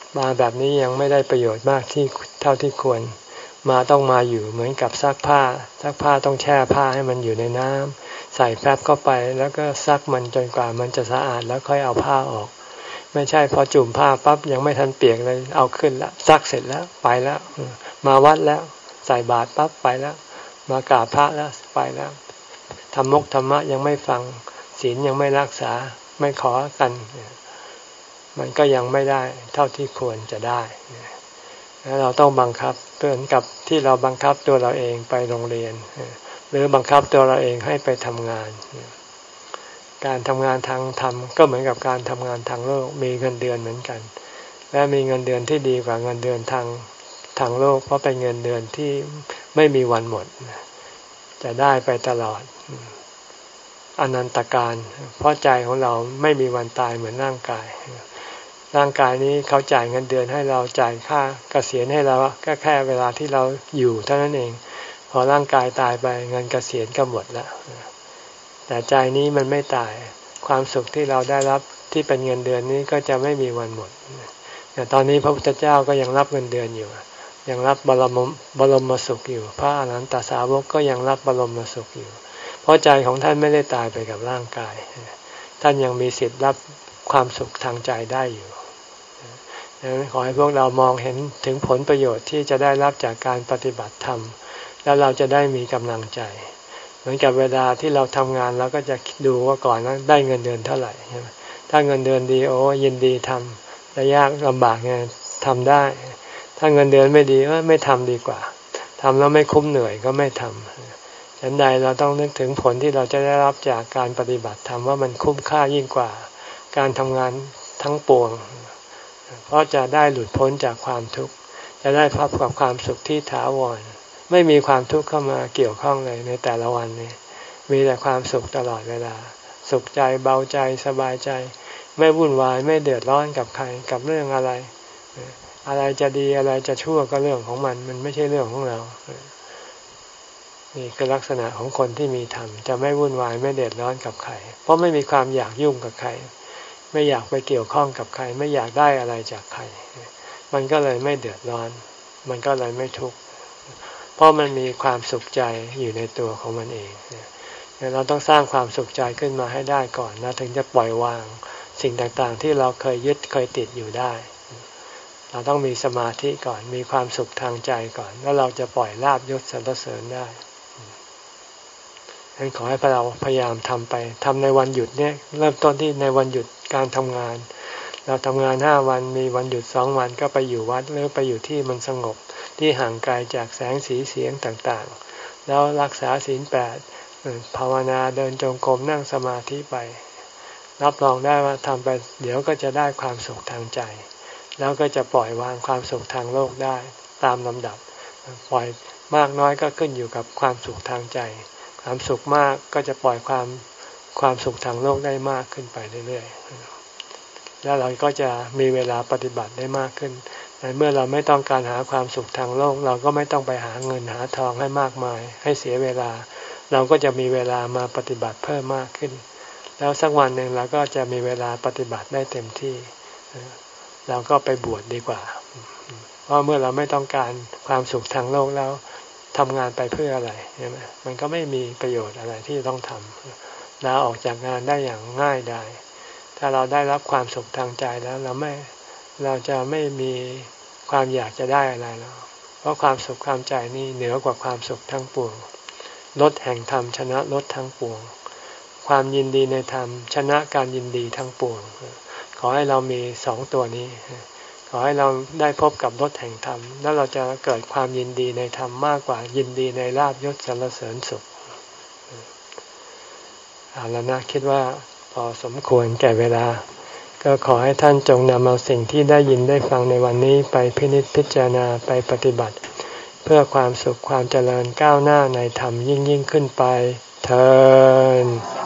มาแบบนี้ยังไม่ได้ประโยชน์มากที่เท่าที่ควรมาต้องมาอยู่เหมือนกับซักผ้าซักผ้าต้องแช่ผ้าให้มันอยู่ในน้ำใส่แป๊บเข้าไปแล้วก็ซักมันจนกว่ามันจะสะอาดแล้วค่อยเอาผ้าออกไม่ใช่พอจุ่มผ้าปั๊บยังไม่ทันเปียกเลยเอาขึ้นแล้วซักเสร็จแล้วไปแล้วมาวัดแล้วใส่บาตรปั๊บไปแล้วมากราบพระแล้วไปแล้วธรรมกธรรมะยังไม่ฟังศีลยังไม่รักษาไม่ขอกันมันก็ยังไม่ได้เท่าที่ควรจะได้แล้วเราต้องบังคับเหมือนกับที่เราบังคับตัวเราเองไปโรงเรียนหรือบังคับตัวเราเองให้ไปทำงานการทำงานทางธรรมก็เหมือนกับการทำงานทางโลกมีเงินเดือนเหมือนกันและมีเงินเดือนที่ดีกว่าเงินเดือนทางทางโลกเพราะเป็นเงินเดือนที่ไม่มีวันหมดจะได้ไปตลอดอนันตการเพราะใจของเราไม่มีวันตายเหมือนร่างกายร่างกายนี้เขาจ่ายเงินเดือนให้เราจ่ายค่าเกษียณให้เราก็แค่เวลาที่เราอยู่เท่านั้นเองพอร่างกายตายไปเงินเกษียณก็หมดแล้วแต่ใจนี้มันไม่ตายความสุขที่เราได้รับที่เป็นเงินเดือนนี้ก็จะไม่มีวันหมดแต่ตอนนี้พระพุทธเจ้าก็ยังรับเงินเดือนอยู่ยังรับบรมบรมสุขอยู่พระอรหันตสาวกก็ยังรับบรมสุขอยู่เพราะใจของท่านไม่ได้ตายไปกับร่างกายท่านยังมีสิทธิ์รับความสุขทางใจได้อยู่ดังนั้นขอให้พวกเรามองเห็นถึงผลประโยชน์ที่จะได้รับจากการปฏิบัติธรรมแล้วเราจะได้มีกำลังใจเหมือนกับเวลาที่เราทำงานเราก็จะดูว่าก่อนนั้นได้เงินเดือนเท่าไหร่ใช่ไหมถ้าเงินเดือนดีโอ้ยินดีทำแต่ยากลำบากไงทำได้ถ้าเงินเดือนไม่ดีเออไม่ทำดีกว่าทำแล้วไม่คุ้มเหนื่อยก็ไม่ทำฉันใดเราต้องนึกถึงผลที่เราจะได้รับจากการปฏิบัติธรรมว่ามันคุ้มค่ายิ่งกว่าการทำงานทั้งปวงเพราะจะได้หลุดพ้นจากความทุกข์จะได้พบกับความสุขที่ถาวรไม่มีความทุกข์เข้ามาเกี่ยวข้องเลยในแต่ละวันนี้มีแต่ความสุขตลอดเวลาสุขใจเบาใจสบายใจไม่วุ่นวายไม่เดือดร้อนกับใครกับเรื่องอะไรอะไรจะดีอะไรจะชั่วก็เรื่องของมันมันไม่ใช่เรื่องของเรานี่คือลักษณะของคนที่มีธรรมจะไม่วุ่นวายไม่เดือดร้อนกับใครเพราะไม่มีความอยากยุ่งกับใครไม่อยากไปเกี่ยวข้องกับใครไม่อยากได้อะไรจากใครมันก็เลยไม่เดือดร้อนมันก็เลยไม่ทุกข์เพราะมันมีความสุขใจอยู่ในตัวของมันเองเราต้องสร้างความสุขใจขึ้นมาให้ได้ก่อนนะถึงจะปล่อยวางสิ่งต่างๆที่เราเคยยึดเคยติดอยู่ได้เราต้องมีสมาธิก่อนมีความสุขทางใจก่อนแล้วเราจะปล่อยลาภยศสรรเสริญได้ฉะนั้นขอให้เราพยายามทำไปทำในวันหยุดเนี่ยเริ่มต้นที่ในวันหยุดการทำงานเราทำงานห้าวันมีวันหยุดสองวันก็ไปอยู่วัดหรือไปอยู่ที่มันสงบที่ห่างไกลจากแสงสีเสียงต่างๆแล้วรักษาศีลแปดภาวนาเดินจงกรมนั่งสมาธิไปรับรองได้ว่าทำไปเดี๋ยวก็จะได้ความสุขทางใจแล้วก็จะปล่อยวางความสุขทางโลกได้ตามลำดับปล่อยมากน้อยก็ขึ้นอยู่กับความสุขทางใจความสุขมากก็จะปล่อยความความสุขทางโลกได้มากขึ้นไปเรื่อยๆแล้วเราก็จะมีเวลาปฏิบัติได้มากขึ้นแต่เมื่อเราไม่ต้องการหาความสุขทางโลกเราก็ไม่ต้องไปหาเงินหาทองให้มากมายให้เสียเวลาเราก็จะมีเวลามาปฏิบัติเพิ่มมากขึ้นแล้วสักวันหนึ่งเราก็จะมีเวลาปฏิบัติได้เต็มที่เราก็ไปบวชดีกว่าเพราะเมื่อเราไม่ต้องการความสุขทางโลกแล้วทำงานไปเพื่ออะไรใช่ไหมมันก็ไม่มีประโยชน์อะไรที่ต้องทำลาออกจากงานได้อย่างง่ายดายถ้าเราได้รับความสุขทางใจแล้วเราไม่เราจะไม่มีความอยากจะได้อะไรแล้วเพราะความสุขความใจนี่เหนือกว่าความสุขทั้งปวงลดแห่งธรรมชนะลดทั้งปวงความยินดีในธรรมชนะการยินดีทั้งปวงขอให้เรามีสองตัวนี้ขอให้เราได้พบกับรสแห่งธรรมแล้วเราจะเกิดความยินดีในธรรมมากกว่ายินดีในลาภยศสรรเสริญสุขเอาละนะคิดว่าพอสมควรแก่เวลาก็ขอให้ท่านจงนำเอาสิ่งที่ได้ยินได้ฟังในวันนี้ไปพินิจพิจารณาไปปฏิบัติเพื่อความสุขความเจริญก้าวหน้าในธรรมยิ่งยิ่งขึ้นไปเทอญ